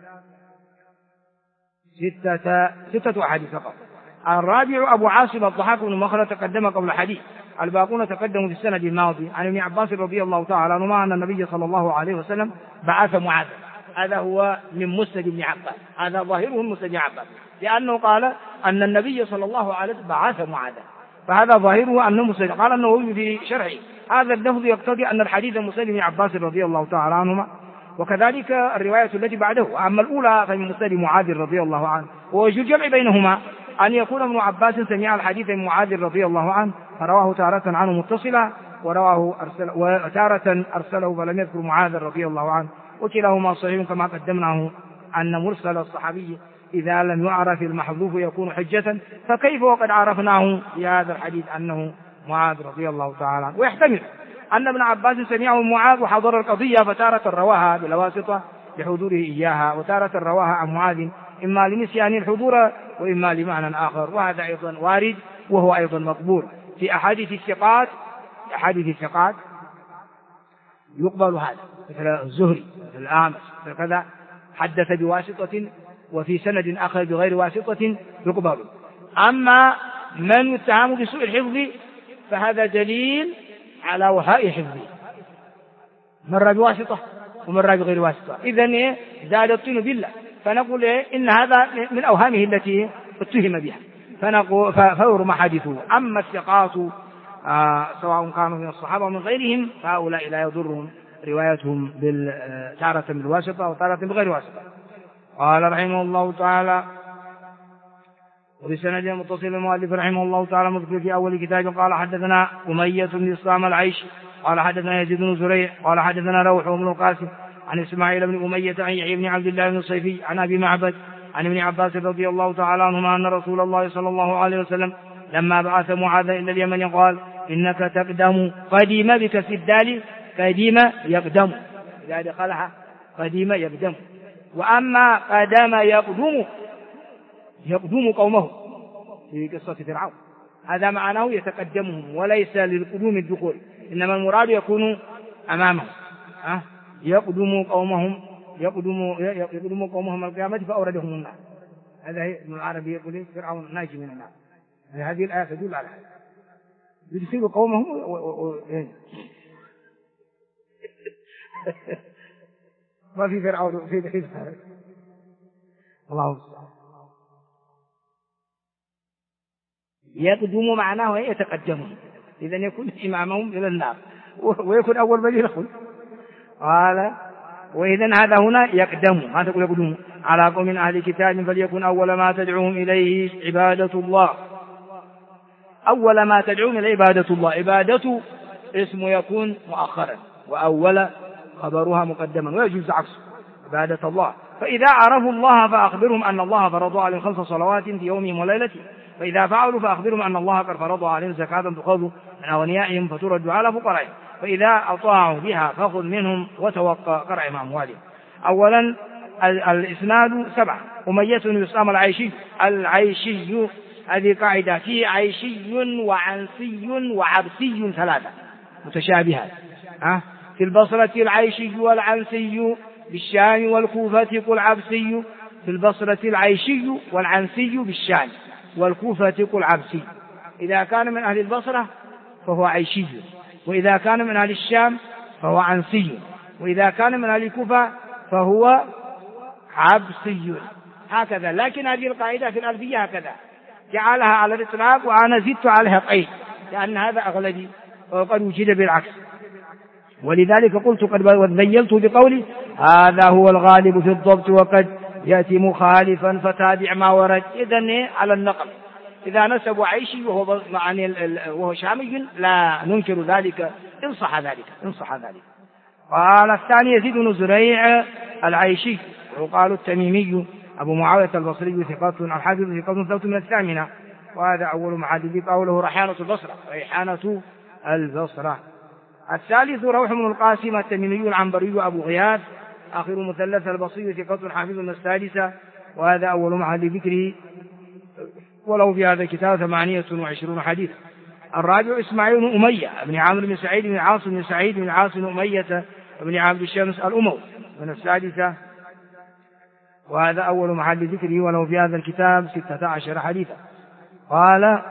6 أحاديث فقط. الرابع أبو عاصم الضحاك بن مخلد تقدم قبل حديث، الباقون تقدموا في السند الماضي. عن ابن عباس رضي الله تعالى عنهما أن النبي صلى الله عليه وسلم بعث معاذ. هذا هو من مسند ابن عباس، هذا ظاهره مسند ابن عباس، لأنه قال أن النبي صلى الله عليه وسلم بعث معاذ، فهذا ظاهره أنه مسند. قال النووي في شرحه هذا اللفظ يقتضي أن الحديث مسند ابن عباس رضي الله تعالى عنهما، وكذلك الرواية التي بعده. أما الأولى فمن مسند معاذ رضي الله عنه. ووجه الجمع بينهما أن يكون ابن عباس سمع الحديث من معاذ رضي الله عنه فرواه تارة عنه متصلا، وتارة أرسله فلم يذكر معاذ رضي الله عنه، وكلاهما صحيح كما قدمناه أن مرسل الصحابي إذا لم يعرف المحذوف يكون حجة، فكيف وقد عرفناه في هذا الحديث أنه معاذ رضي الله تعالى عنه. ويحتمل أن ابن عباس سمعه معاذ وحضر القضية، فتارة رواها بلا واسطة لحضوره إياها، وتارة رواها عن معاذ إما لنسيان الحضور وإما لمعنى آخر، وهذا أيضا وارد وهو أيضا مقبول. في أحاديث الثقات يقبل هذا، مثل الزهري مثل الأعمش مثل كذا حدث بواسطة، وفي سند آخر بغير واسطة يقبل. أما من يتهم بسوء الحفظ فهذا دليل على وهاء حفظه، مرة بواسطة ومرة بغير واسطة، إذن زاد الطين بالله، فنقول إن هذا من أوهامه التي اتهم بها، فيرمى حديثه. أما الثقات سواء كانوا من الصحابة ومن غيرهم فهؤلاء لا يضرهم روايتهم تارة بالواسطة وتارة بغير واسطة. قال رحمه الله تعالى: وبسند متصل المؤلف رحمه الله تعالى مذكر في أول كتاب قال حدثنا أمية بن إسلام العيش قال حدثنا يزيد بن زريع قال حدثنا روح بن القاسم عن إسماعيل بن أمية عن يحيى بن عبد الله بن الصيفي عن أبي معبد عن ابن عباس رضي الله تعالى عنهما أن رسول الله صلى الله عليه وسلم لما بعث معاذ إلى اليمن قال: إنك تقدم قديم بكسر الدال قديم يقدم، إذا دخلها قديم يقدم. وأما قدم يقدم قومه في قصة فرعون، هذا معناه يتقدمهم وليس للقدوم الدخول، إنما المراد يكون أمامهم. يقدم قومهم القيامة فأوردهم النار. هذا ابن العربي يقول فرعون ناجي من النار. هذه الآية تدل على هذا، يدخل قومهم ما في فرعون في دخيل الله. يقدم معناه يتقدمهم، إذا يكون إمامهم إلى النار ويكون أول من يدخل. قال: وإذن هذا هنا يقدم، ما تقول يقدم على قوم من أهل كتاب فليكن أول ما تدعوهم إليه عبادة الله. أول ما تدعوهم إليه عبادة الله، عبادة اسم يكون مؤخرا وأول خبرها مقدما، ويجوز عكسه عبادة الله. فإذا عرفوا الله فأخبرهم أن الله فرض عليهم 5 صلوات في يومهم وليلتهم، فإذا فعلوا فأخبرهم أن الله قد فرض عليهم زكاة تؤخذ من أغنيائهم فترد على فقرائهم، فإذا أطاعوا بها فخذ منهم وتوقع قرعهم أموالهم. أولا الإسناد 7. أمية بن إسلام العيشي هذه قاعدة، في عيشي وعنسي وعبسي 3 متشابهات. في البصرة العيشي والعنسي، بالشام والكوفة قل عبسي. في البصرة العيشي والعنسي بالشام والكوفة قل عبسي. إذا كان من أهل البصرة فهو عيشي، وإذا كان من أهل الشام فهو عنسي، وإذا كان من أهل الكوفة فهو عبسي، هكذا. لكن هذه القاعدة في الألفية هكذا جعلها على الإطلاق، وأنا زدت عليها قيد لأن هذا أغلبي وقد وجد بالعكس. ولذلك قلت قد ذيلت بقولي هذا هو الغالب في الضبط، وقد يأتي مخالفا فتابع ما ورد. إذن على النقل إذا نسب عيشي وهو شامي لا ننكر ذلك إن صح ذلك. قال الثاني يزيد بن زريع العيشي وقال التميمي أبو معاوية البصري ثقة الحافظ ثقة ثبت من الثامنة، وهذا أول محدث قوله ريحانة البصرة. الثالث روح بن القاسم التميمي العنبري أبو غياث آخر مثلث البصري ثقة حافظ من السادسة، وهذا أول محل ذكره، ولو في هذا الكتاب 28 حديث. الرابع إسماعيل بن أمية بن عامر بن سعيد بن عاصم بن سعيد بن عاصم بن أمية بن عبد الشمس الأموي من السادسة، وهذا أول محل ذكره، ولو في هذا الكتاب 16 حديثا. قال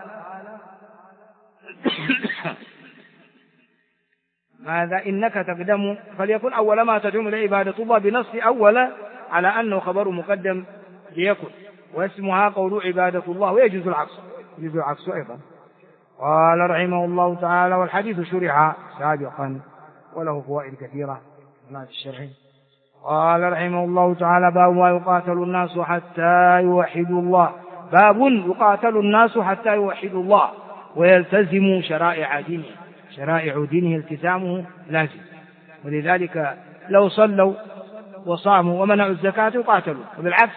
ماذا إنك تقدم فليكن أول ما تدعو إلى عبادة الله بنص أول على أنه خبر مقدم ليكن، واسمها قول عبادة الله، ويجوز العكس أيضا. قال رحمه الله تعالى والحديث شرح سابقا وله فوائد كثيرة في الشرح. قال رحمه الله تعالى باب ما يقاتل الناس حتى يوحدوا الله، باب يقاتل الناس حتى يوحدوا الله ويلتزموا شرائع دينه التزامه لازم، ولذلك لو صلوا وصاموا ومنعوا الزكاة يقاتلوا، وبالعكس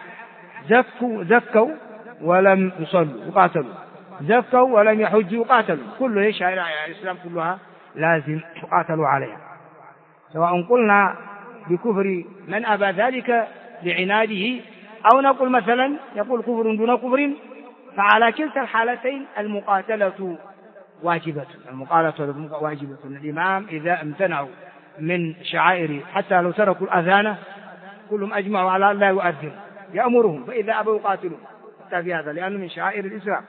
زكوا ولم يصلوا يقاتلوا، زكوا ولم يحجوا يقاتلوا، كل شرائع الإسلام كلها لازم يقاتلوا عليها، سواء قلنا بكفر من أبى ذلك لعناده، أو نقول مثلا يقول كفر دون كفر، فعلى كلتا الحالتين المقاتلة واجبة. الإمام إذا امتنعوا من شعائر حتى لو تركوا الأذان كلهم أجمعوا على أن لا يؤذن يأمرهم، فإذا أبوا يقاتلوا حتى في هذا لأنه من شعائر الإسلام.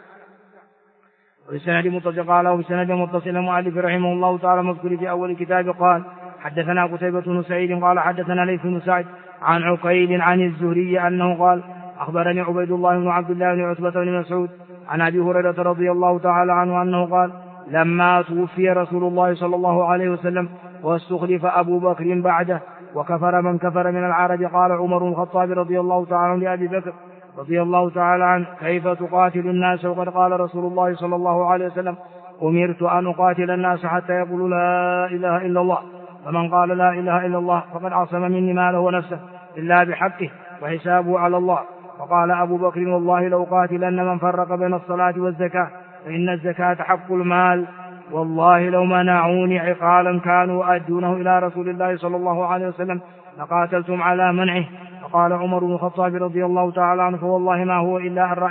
وبسند متصل قال وبسند متصل المؤلف رحمه الله تعالى مذكور في أول كتاب قال حدثنا قتيبة بن سعيد قال حدثنا ليث بن سعد عن عقيل عن الزهري أنه قال أخبرني عبيد الله بن عبد الله بن عتبة بن مسعود عن أبي هريرة رضي الله تعالى عنه أنه قال لما توفي رسول الله صلى الله عليه وسلم واستخلف أبو بكر بعده وكفر من كفر من العرب قال عمر بن الخطاب رضي الله تعالى عنه لأبي بكر رضي الله تعالى عنه كيف تقاتل الناس وقد قال رسول الله صلى الله عليه وسلم أمرت أن أقاتل الناس حتى يقولوا لا إله إلا الله، فمن قال لا إله إلا الله فقد عصم مني ماله ونفسه إلا بحقه وحسابه على الله. فقال أبو بكر والله لو قاتلن من فرق بين الصلاة والزكاة فإن الزكاة حق المال، والله لو منعوني عقالا كانوا أدونه إلى رسول الله صلى الله عليه وسلم لقاتلتم على منعه. فقال عمر بن الخطاب رضي الله تعالى عنه فوالله ما هو إلا أن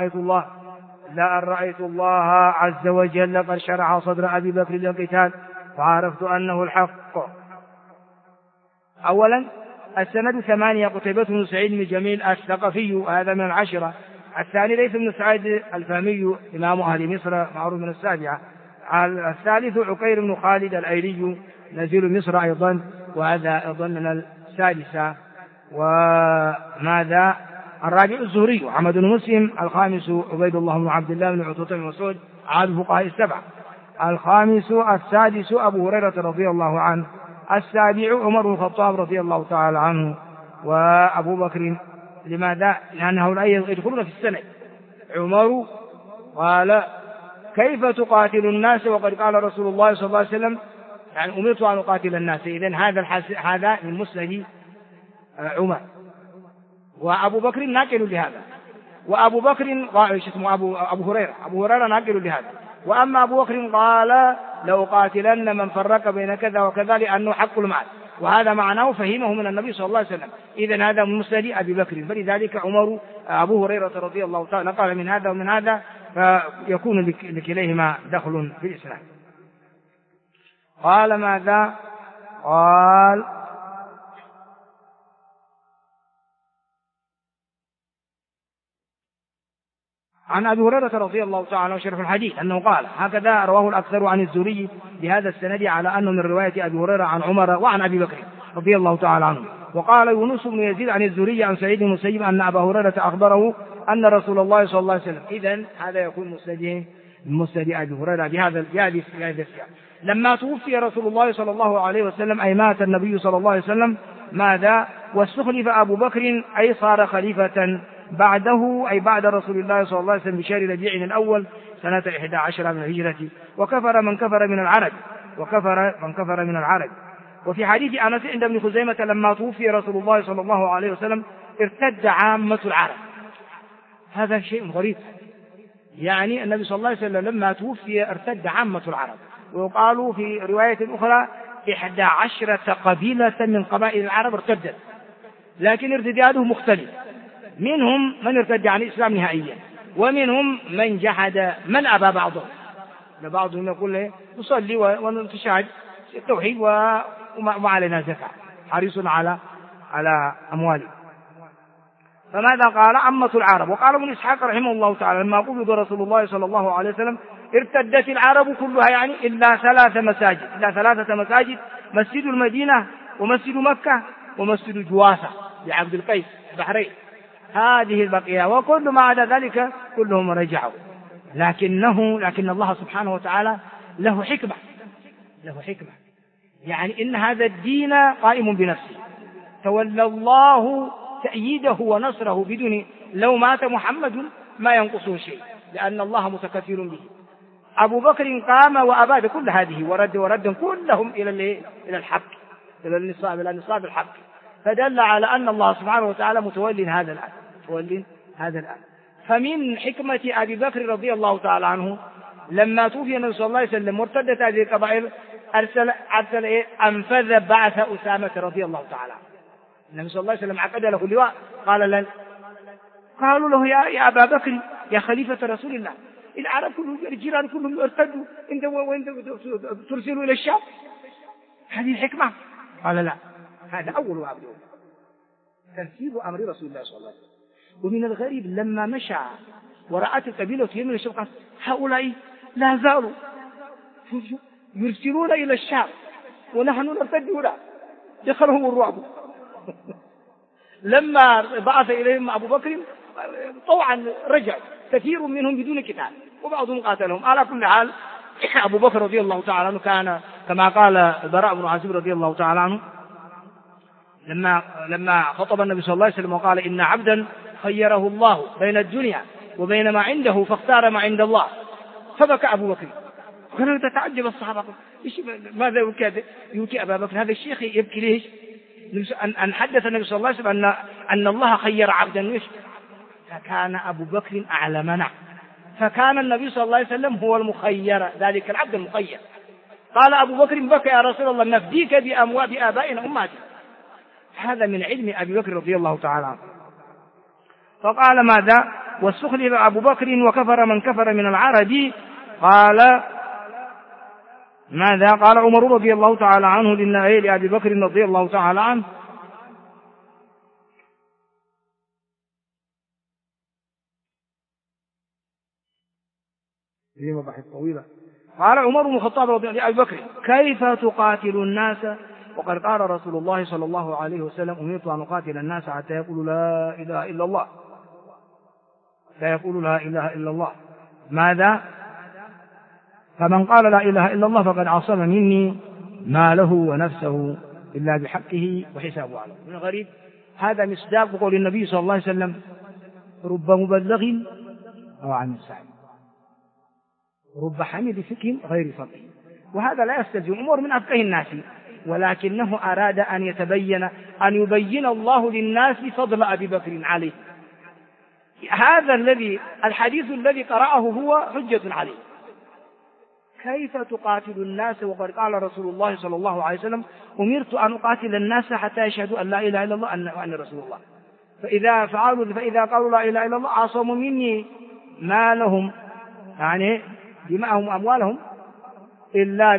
رأيت الله عز وجل قد شرع صدر أبي بكر للقتال فعرفت أنه الحق. أولا السند 8 قتيبة بن سعيد بن جميل الثقفي هذا من 10. الثاني ليث بن سعيد الفهمي إمام أهل مصر معروف من 7. الثالث عقير بن خالد الأيلي نزيل مصر أيضا وهذا أيضا من 6. وماذا الرابع الزهري عمد بن مسلم. الخامس عبيد الله بن عبد الله بن عتبة بن مسعود عاد فقهاء 7. السادس أبو هريرة رضي الله عنه. 7 عمر بن الخطاب رضي الله تعالى عنه وأبو بكر. لماذا؟ لأنه لا يدخلون في السنة. عمر قال كيف تقاتل الناس وقد قال رسول الله صلى الله عليه وسلم يعني أمرت أن أقاتل الناس. إذن هذا من مسند عمر. وأبو بكر ناقل لهذا، وأبو بكر اسمه أبو هريرة ناقل لهذا. وأما أبو بكر قال لو قاتلن من فرق بين كذا وكذا لأنه حق المال، وهذا معناه فهمه من النبي صلى الله عليه وسلم. إذن هذا من مسند أبي بكر، فلذلك أبو هريرة رضي الله تعالى قال من هذا ومن هذا، فيكون لكليهما دخل في الإسلام. قال ماذا؟ قال عن أبي هريرة رضي الله تعالى شرف الحديث أنه قال هكذا رواه الأكثر عن الزهري بهذا السند على أنه من رواية أبي هريرة عن عمر وعن أبي بكر رضي الله تعالى عنه. وقال يونس بن يزيد عن الزهري عن سعيد بن المسيب أن أبا هريرة أخبره أن رسول الله صلى الله عليه وسلم. إذن هذا يكون مسند أبي هريرة بهذا السياق. لما توفي رسول الله صلى الله عليه وسلم أي مات النبي صلى الله عليه وسلم ماذا واستخلف أبو بكر أي صار خليفة بعده أي بعد رسول الله صلى الله عليه وسلم بشهر ربيع الأول سنة 11 من الهجرة. وكفر من كفر من العرب. وفي حديث أنس عند ابن خزيمة لما توفي رسول الله صلى الله عليه وسلم ارتد عامة العرب. هذا شيء غريب، يعني النبي صلى الله عليه وسلم لما توفي ارتد عامة العرب. وقالوا في رواية أخرى 11 قبيلة من قبائل العرب ارتدت، لكن ارتداده مختلف، منهم من ارتد عن الإسلام نهائيا، ومنهم من جحد من أبى بعضهم. بعضهم يقول نصلي ونشاهد التوحيد وما علينا زكاة، حريص على أمواله. فماذا قال؟ عامة العرب. وقال ابن إسحاق رحمه الله تعالى لما قبض رسول الله صلى الله عليه وسلم ارتدت العرب كلها، يعني إلا 3 مساجد، مسجد المدينة ومسجد مكة ومسجد جوافة لعبد القيس البحرين، هذه البقية، وكل ما عدا ذلك كلهم رجعوا. لكن الله سبحانه وتعالى له حكمة، يعني إن هذا الدين قائم بنفسه، تولى الله تأييده ونصره بدون، لو مات محمد ما ينقصه شيء، لأن الله متكفل به. أبو بكر قام وأباد كل هذه ورد كلهم إلى الحق، إلى نصاب الحق، فدل على أن الله سبحانه وتعالى متولٍ هذا الآن. فمن حكمة أبي بكر رضي الله تعالى عنه لما توفي النبي صلى الله عليه وسلم وارتدت هذه القبائل أرسل أنفذ بعث أسامة رضي الله تعالى عنه. النبي صلى الله عليه وسلم عقد له اللواء، قالوا له يا أبا بكر يا خليفة رسول الله، العرب كلهم الجيران كلهم ارتدوا، وانت ترسلوا إلى الشام، هذه الحكمة؟ قال لا، هذا أول وأبدأ تنفيذ أمر رسول الله صلى الله عليه وسلم. ومن الغريب لما مشى ورأت القبيلة من الشام هؤلاء لا زالوا يرسلون إلى الشام ونحن نرتد هنا، دخلهم الرعب. لما بعث إليهم أبو بكر طوعا رجع كثير منهم بدون قتال، وبعضهم قاتلهم. على كل حال أبو بكر رضي الله تعالى عنه كان كما قال البراء بن عازب رضي الله تعالى عنه لما خطب النبي صلى الله عليه وسلم وقال إن عبدا خيره الله بين الدنيا وبين ما عنده فاختار ما عند الله، فبكى أبو بكر. كانوا تتعجب الصحابة، ماذا يبكي أبا بكر؟ هذا الشيخ يبكي ليش؟ أن حدث النبي صلى الله عليه وسلم أن الله خير عبدا، فكان أبو بكر أعلمنا، فكان النبي صلى الله عليه وسلم هو المخير، ذلك العبد المخير. قال أبو بكر بكى يا رسول الله نفديك بآبائنا أماتنا. هذا من علم أبي بكر رضي الله تعالى عنه. فقال ماذا؟ واستخلف أبو بكر وكفر من كفر من العرب. قال ماذا؟ قال عمر رضي الله تعالى عنه لأبي بكر رضي الله تعالى عنه قال عمر بن الخطاب رضي الله عنه لأبي بكر كيف تقاتل الناس وقد قال رسول الله صلى الله عليه وسلم أمرت أن أقاتل الناس حتى يقولوا لا إله إلا الله، ماذا؟ فمن قال لا إله إلا الله فقد عصم مني ماله ونفسه إلا بحقه وحسابه عليه. من غريب هذا مصداق قول النبي صلى الله عليه وسلم رب مبلغ أو عن السعي، رب حميد فقه غير فقه. وهذا لا يستلزم أمور من أفقه الناس، ولكنه أراد أن يبين الله للناس فضل أبي بكر عليه. هذا الحديث الذي قرأه هو حجة عليه. كيف تقاتل الناس وقد قال رسول الله صلى الله عليه وسلم أمرت أن أقاتل الناس حتى يشهدوا أن لا إله إلا الله وأن رسول الله، فإذا قالوا لا إله إلا الله عصموا مني مالهم، يعني دماءهم وأموالهم إلا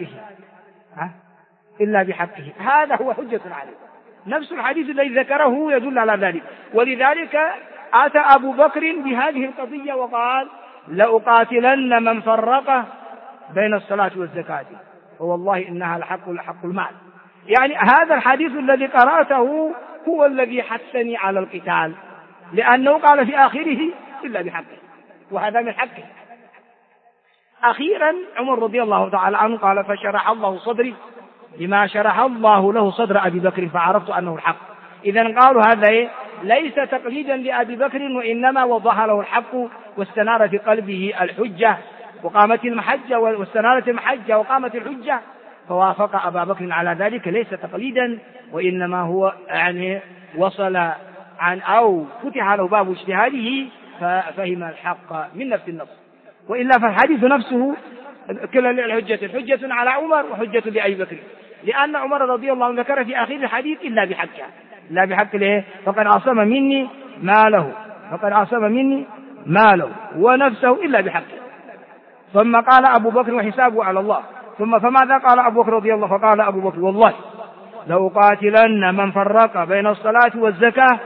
بحقه. هذا هو حجة عليه. نفس الحديث الذي ذكره يدل على ذلك. ولذلك أتى أبو بكر بهذه القضية وقال لأقاتلن من فرق بين الصلاة والزكاة والله إنها الحق المال. يعني هذا الحديث الذي قرأته هو الذي حثني على القتال، لأنه قال في آخره إلا بحقه، وهذا من حقه. أخيرا عمر رضي الله تعالى عنه قال فشرح الله صدري لما شرح الله له صدر أبي بكر فعرفت أنه الحق. إذن قالوا هذا ليس تقليدا لأبي بكر، وإنما وضح له الحق واستنار في قلبه الحجة وقامت المحجة، واستنارت المحجة وقامت الحجة، فوافق أبا بكر على ذلك، ليس تقليدا وإنما هو يعني وصل عن أو فتح له باب اجتهاده ففهم الحق من نفس النص. وإلا فالحديث نفسه كلا الحجة على عمر وحجة لأبي بكر، لأن عمر رضي الله عنه ذكر في آخر الحديث إلا بحق له، فقد عصم مني ماله ونفسه إلا بحقه. ثم قال أبو بكر وحسابه على الله. فماذا قال أبو بكر رضي الله؟ فقال أبو بكر والله لأقاتلن من فرق بين الصلاة والزكاة،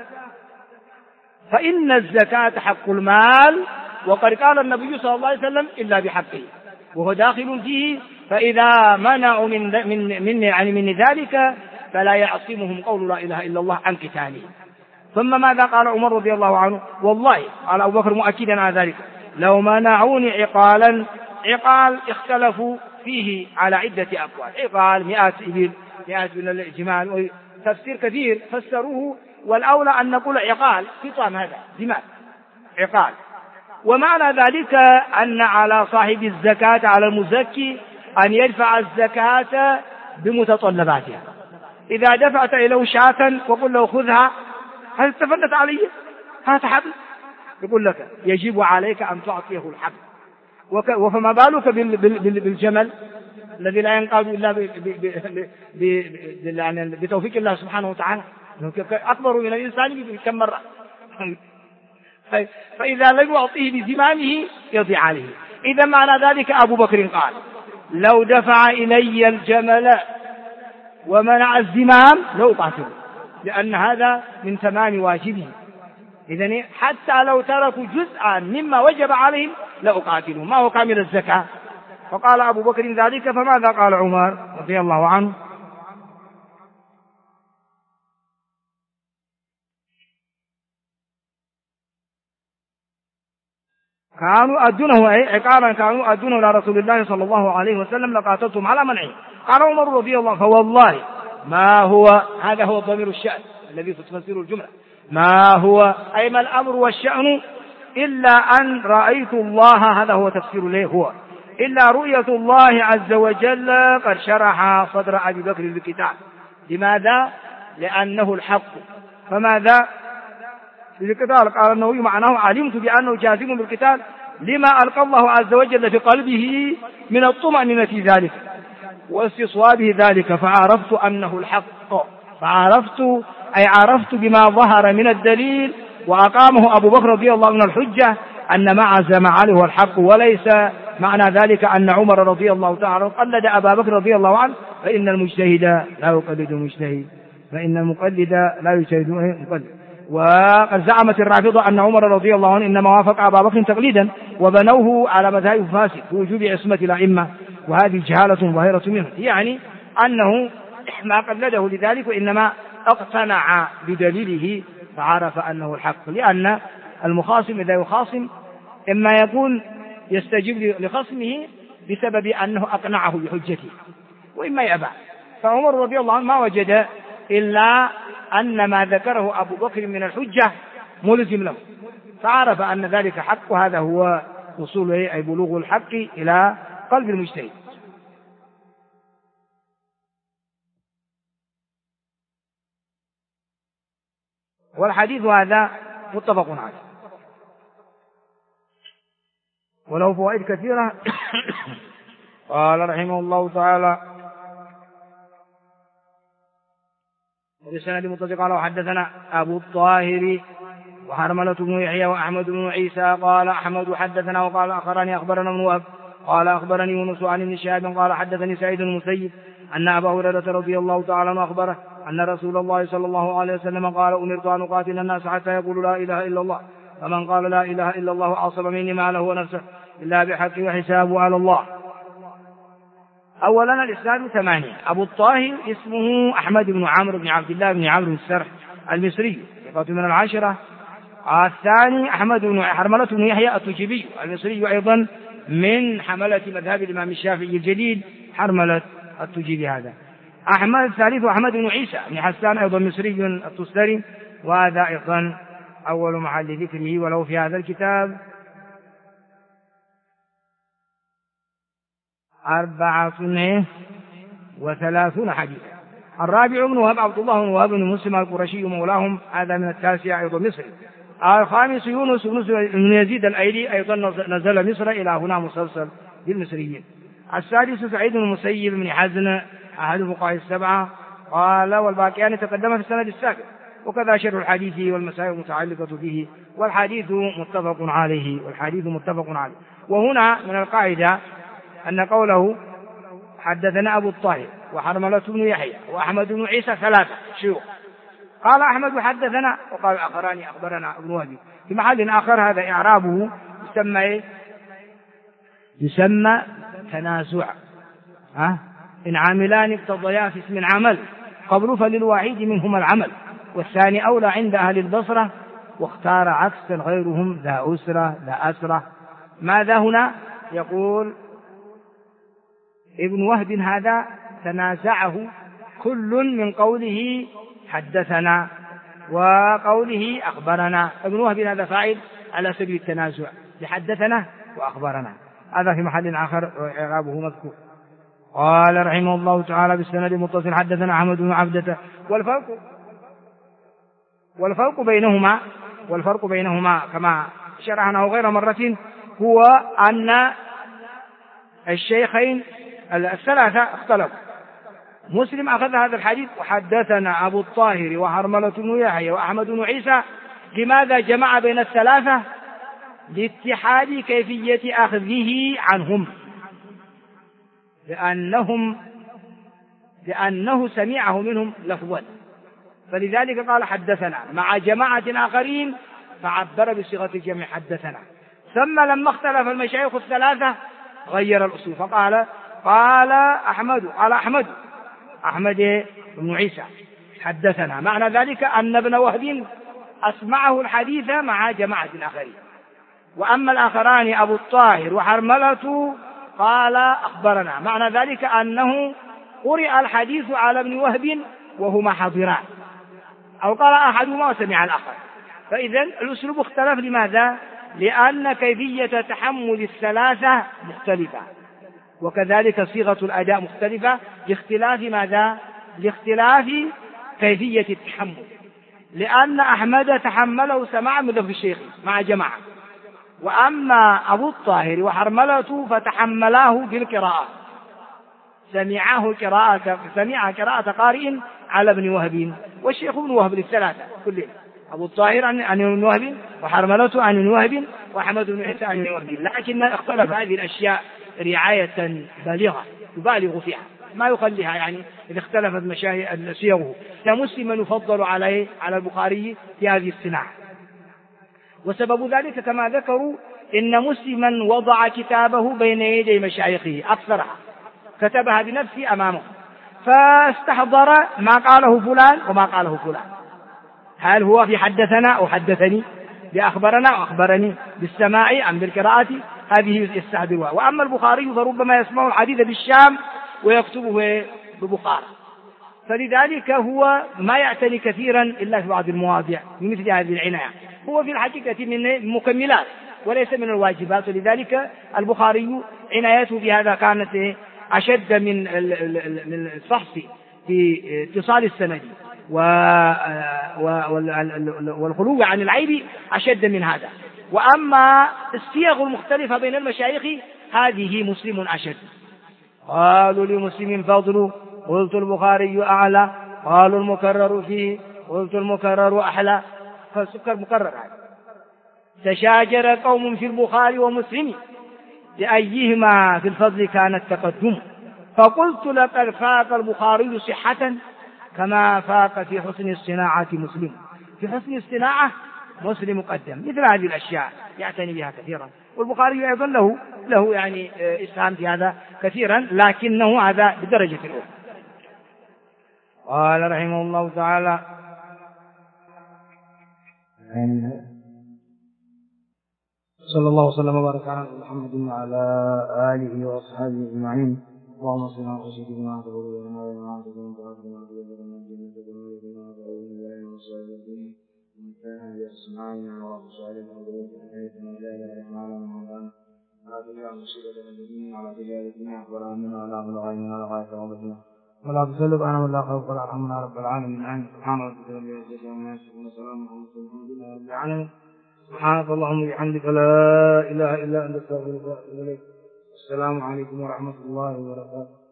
فإن الزكاة حق المال، وقد قال النبي صلى الله عليه وسلم إلا بحقه، وهو داخل فيه، فإذا منعوا من ذلك فلا يعصمهم قول لا إله إلا الله عن قتاله. ثم ماذا قال عمر رضي الله عنه؟ والله قال أبو بكر مؤكدا على ذلك لو منعوني عقال اختلفوا فيه على عدة أقوال، عقال 100 إبل 100 من الجمال، وتفسير كثير فسروه، والأولى أن نقول عقال فطام، هذا جمال عقال. ومعنى ذلك أن على صاحب الزكاة على المزكي أن يدفع الزكاة بمتطلباتها. إذا دفعت إليه شاة وقل له خذها، هل استفدت علي؟ هات حبل، يقول لك يجب عليك أن تعطيه الحبل. وفما بالك بالجمل الذي لا ينقاد إلا بتوفيق الله سبحانه وتعالى، أكبر من الإنسان بكم مرة. فإذا لم يعطيه بزمامه يضيع عليه. إذا معنى ذلك أبو بكر قال لو دفع إلي الجمل ومنع الزمام لأقاتله، لأن هذا من تمام واجبه. إذن حتى لو تركوا جزءا مما وجب عليهم لأقاتلهم، ما هو كامل الزكاة. فقال أبو بكر ذلك. فماذا قال عمر رضي الله عنه؟ كانوا أدونه عقالا كانوا أدونه إلى رسول الله صلى الله عليه وسلم لقاتلتم على منعه. قال عمر رضي الله عنه فوالله ما هو، هذا هو ضمير الشأن الذي تفسر الجملة، ما هو أي ما الأمر والشأن إلا أن رأيت الله، هذا هو تفسير له، هو إلا رؤية الله عز وجل قد شرح صدر أبي بكر بالقتال. لماذا؟ لأنه الحق. فماذا في القتال؟ قال أنه معناه علمت بأنه جازم بالقتال لما ألقى الله عز وجل في قلبه من الطمأنينة في ذلك واستصوابه ذلك، فعرفت أنه الحق، عرفت بما ظهر من الدليل وأقامه أبو بكر رضي الله عنه الحجة أن ما عزم عليه هو الحق، وليس معنى ذلك أن عمر رضي الله تعالى قلد أبا بكر رضي الله عنه، فإن المجتهد لا يقلد المجتهد، فإن المقلد لا يجتهد مقلد. وقد زعمت الرافضة أن عمر رضي الله عنه إنما وافق أبا بكر تقليدا، وبنوه على مذاهب فاسد في وجوب عصمة الأئمة، وهذه جهالة ظاهرة منه، يعني أنه ما قلده لذلك، وإنما اقتنع بدليله فعرف أنه الحق. لأن المخاصم إذا يخاصم إما يكون يستجيب لخصمه بسبب أنه أقنعه بحجته، وإما يأبى. فعمر رضي الله عنه ما وجد إلا أن ما ذكره أبو بكر من الحجة ملزم له، فعرف أن ذلك حق، وهذا هو وصوله أي بلوغ الحق إلى قلب المجتهد. والحديث هذا متفق عليه وله فوائد كثيرة. قال رحمه الله تعالى وبسند متصل قال وحدثنا أبو الطاهر وحرملة بن يحيى وأحمد بن عيسى قال أحمد حدثنا وقال أخبرنا ابن وهب قال أخبرني يونس عن ابن شهاب قال حدثني سعيد المسيب أن أبا هريرة رضي الله تعالى عنه أخبره أن رسول الله صلى الله عليه وسلم قال أمرت أن أقاتل الناس حتى يقولوا لا إله إلا الله، فمن قال لا إله إلا الله عصم مني ماله ونفسه إلا بحق وحسابه على الله. أولا الإسناد 8. أبو الطاهر اسمه أحمد بن عمرو بن عبد الله بن عمرو السرح المصري ثقة من العاشرة. الثاني أحمد بن حرملة بن يحيى التجيبي المصري أيضا من حملة مذهب الإمام الشافعي الجديد حرملة التجيبي هذا. أحمد الثالث أحمد بن عيسى بن حسان أيضا مصري التستري، وهذا أيضا أول محل ذكره، ولو في هذا الكتاب 34 حديثا. الرابع بن وهب عبد الله بن وهب بن مسلم القرشي مولاهم، هذا من التاسع أيضا مصري. الخامس يونس بن يزيد الأيلي أيضا نزل مصر إلى هنا مسلسل بالمصريين. السادس سعيد بن المسيب بن حزن أحد الفقهاء السبعة، قال والباقيان تقدم في السند السابق. وكذا شرح الحديث والمسائل المتعلقة به، والحديث متفق عليه. وهنا من القاعدة أن قوله حدثنا أبو الطاهر وحرملة بن يحيى وأحمد بن عيسى 3 شيوخ، قال أحمد حدثنا، وقال الآخران أخبرنا ابن وهب. في محل آخر هذا إعرابه يسمى تنازع. إن عاملان اقتضيا في اسم عمل قبل فللواحد منهما العمل، والثاني أولى عند أهل البصرة، واختار عكسا غيرهم ذا أسرة لا أسرة. ماذا هنا؟ يقول ابن وهب هذا تنازعه كل من قوله حدثنا وقوله أخبرنا. ابن وهب هذا فاعل على سبيل التنازع لحدثنا وأخبرنا، هذا في محل آخر إعرابه مذكور. قال رحمه الله تعالى بالسند المتصل حدثنا أحمد بن عبدة. والفرق بينهما كما شرحناه غير مرة هو أن الشيخين الثلاثة اختلفوا. مسلم أخذ هذا الحديث وحدثنا أبو الطاهر وحرملة بن يحيى وأحمد بن عيسى. لماذا جمع بين الثلاثة؟ لاتحاد كيفية أخذه عنهم، لأنه سمعه منهم لفظا، فلذلك قال حدثنا مع جماعة آخرين فعبر بصيغة الجمع حدثنا. ثم لما اختلف المشايخ الثلاثة غير الأصول فقال أحمد بن عيسى حدثنا، معنى ذلك أن ابن وهب أسمعه الحديث مع جماعة آخرين. وأما الآخران أبو الطاهر وحرملة قال أخبرنا، معنى ذلك أنه قرئ الحديث على ابن وهب وهما حاضران، أو قال أحدهما وسمع الآخر. فإذا الأسلوب اختلف. لماذا؟ لأن كيفية تحمل الثلاثة مختلفة، وكذلك صيغة الأداء مختلفة لاختلاف ماذا؟ لاختلاف كيفية التحمل. لأن أحمد تحمله سماعا من لفظ الشيخ مع جماعة، وأما أبو الطاهر وحرملة فتحملاه بالقراءة، سمع قراءة قارئ على ابن وهب، والشيخ ابن وهب للثلاثة كلهم، أبو الطاهر عن ابن وهب وحرملة عن ابن وهب وأحمد بن عيسى عن ابن وهب. لكن اختلف هذه الأشياء رعاية بالغة يبالغ فيها، ما يخليها يعني إذا اختلفت صيغه. فمسلم يفضل على البخاري في هذه الصناعة. وسبب ذلك كما ذكروا إن مسلما وضع كتابه بين يدي مشايخه أكثرها، كتبها بنفسه أمامه، فاستحضر ما قاله فلان وما قاله فلان، هل هو في حدثنا أو حدثني، بأخبرنا أو أخبرني، بالسماع أم بالقراءة، هذه يستحضرها. وأما البخاري فربما يسمع الحديث بالشام ويكتبه ببخارى، فلذلك هو ما يعتني كثيرا إلا في بعض المواضع بمثل هذه العناية. هو في الحقيقة من المكملات وليس من الواجبات، ولذلك البخاري عنايته في هذا كانت أشد من الفحص في اتصال السند والخلو عن العيب أشد من هذا. وأما الصيغ المختلفة بين المشايخ هذه مسلم أشد. قالوا لمسلم فضل، قلت البخاري أعلى، قالوا المكرر فيه، قلت المكرر أحلى، فالسكر مكرر. تشاجر قوم في البخاري ومسلم لأيهما في الفضل كان التقدم، فقلت لقد فاق البخاري صحة كما فاق في حسن الصناعة مسلم. في حسن الصناعة مسلم مقدم. مثل هذه الأشياء يعتني بها كثيرا، والبخاري أيضا له يعني إسهام في هذا كثيرا، لكنه هذا بدرجة الأولى. قال رحمه الله تعالى صلى الله وسلم وبارك على محمد وعلى آله وأصحابه أجمعين. اللهم صل على سيدنا محمد وعلى آله وصحبه ومن بأسماعنا وأبصارنا وذريتنا ولا تجعل مصيبتنا في ديننا ولا تجعل الدنيا أكبر همنا ولا مبلغ علمنا ولا غاية رغبتنا ولا تسلط علينا ولا خوف ولا ارحمنا رب العالمين. آمين. سبحان ربك رب العزة عما يصفون وسلام على المرسلين والحمد لله رب العالمين. سبحانك اللهم وبحمدك لا إله إلا أنت أستغفرك وأتوب إليك. السلام عليكم ورحمة الله وبركاته.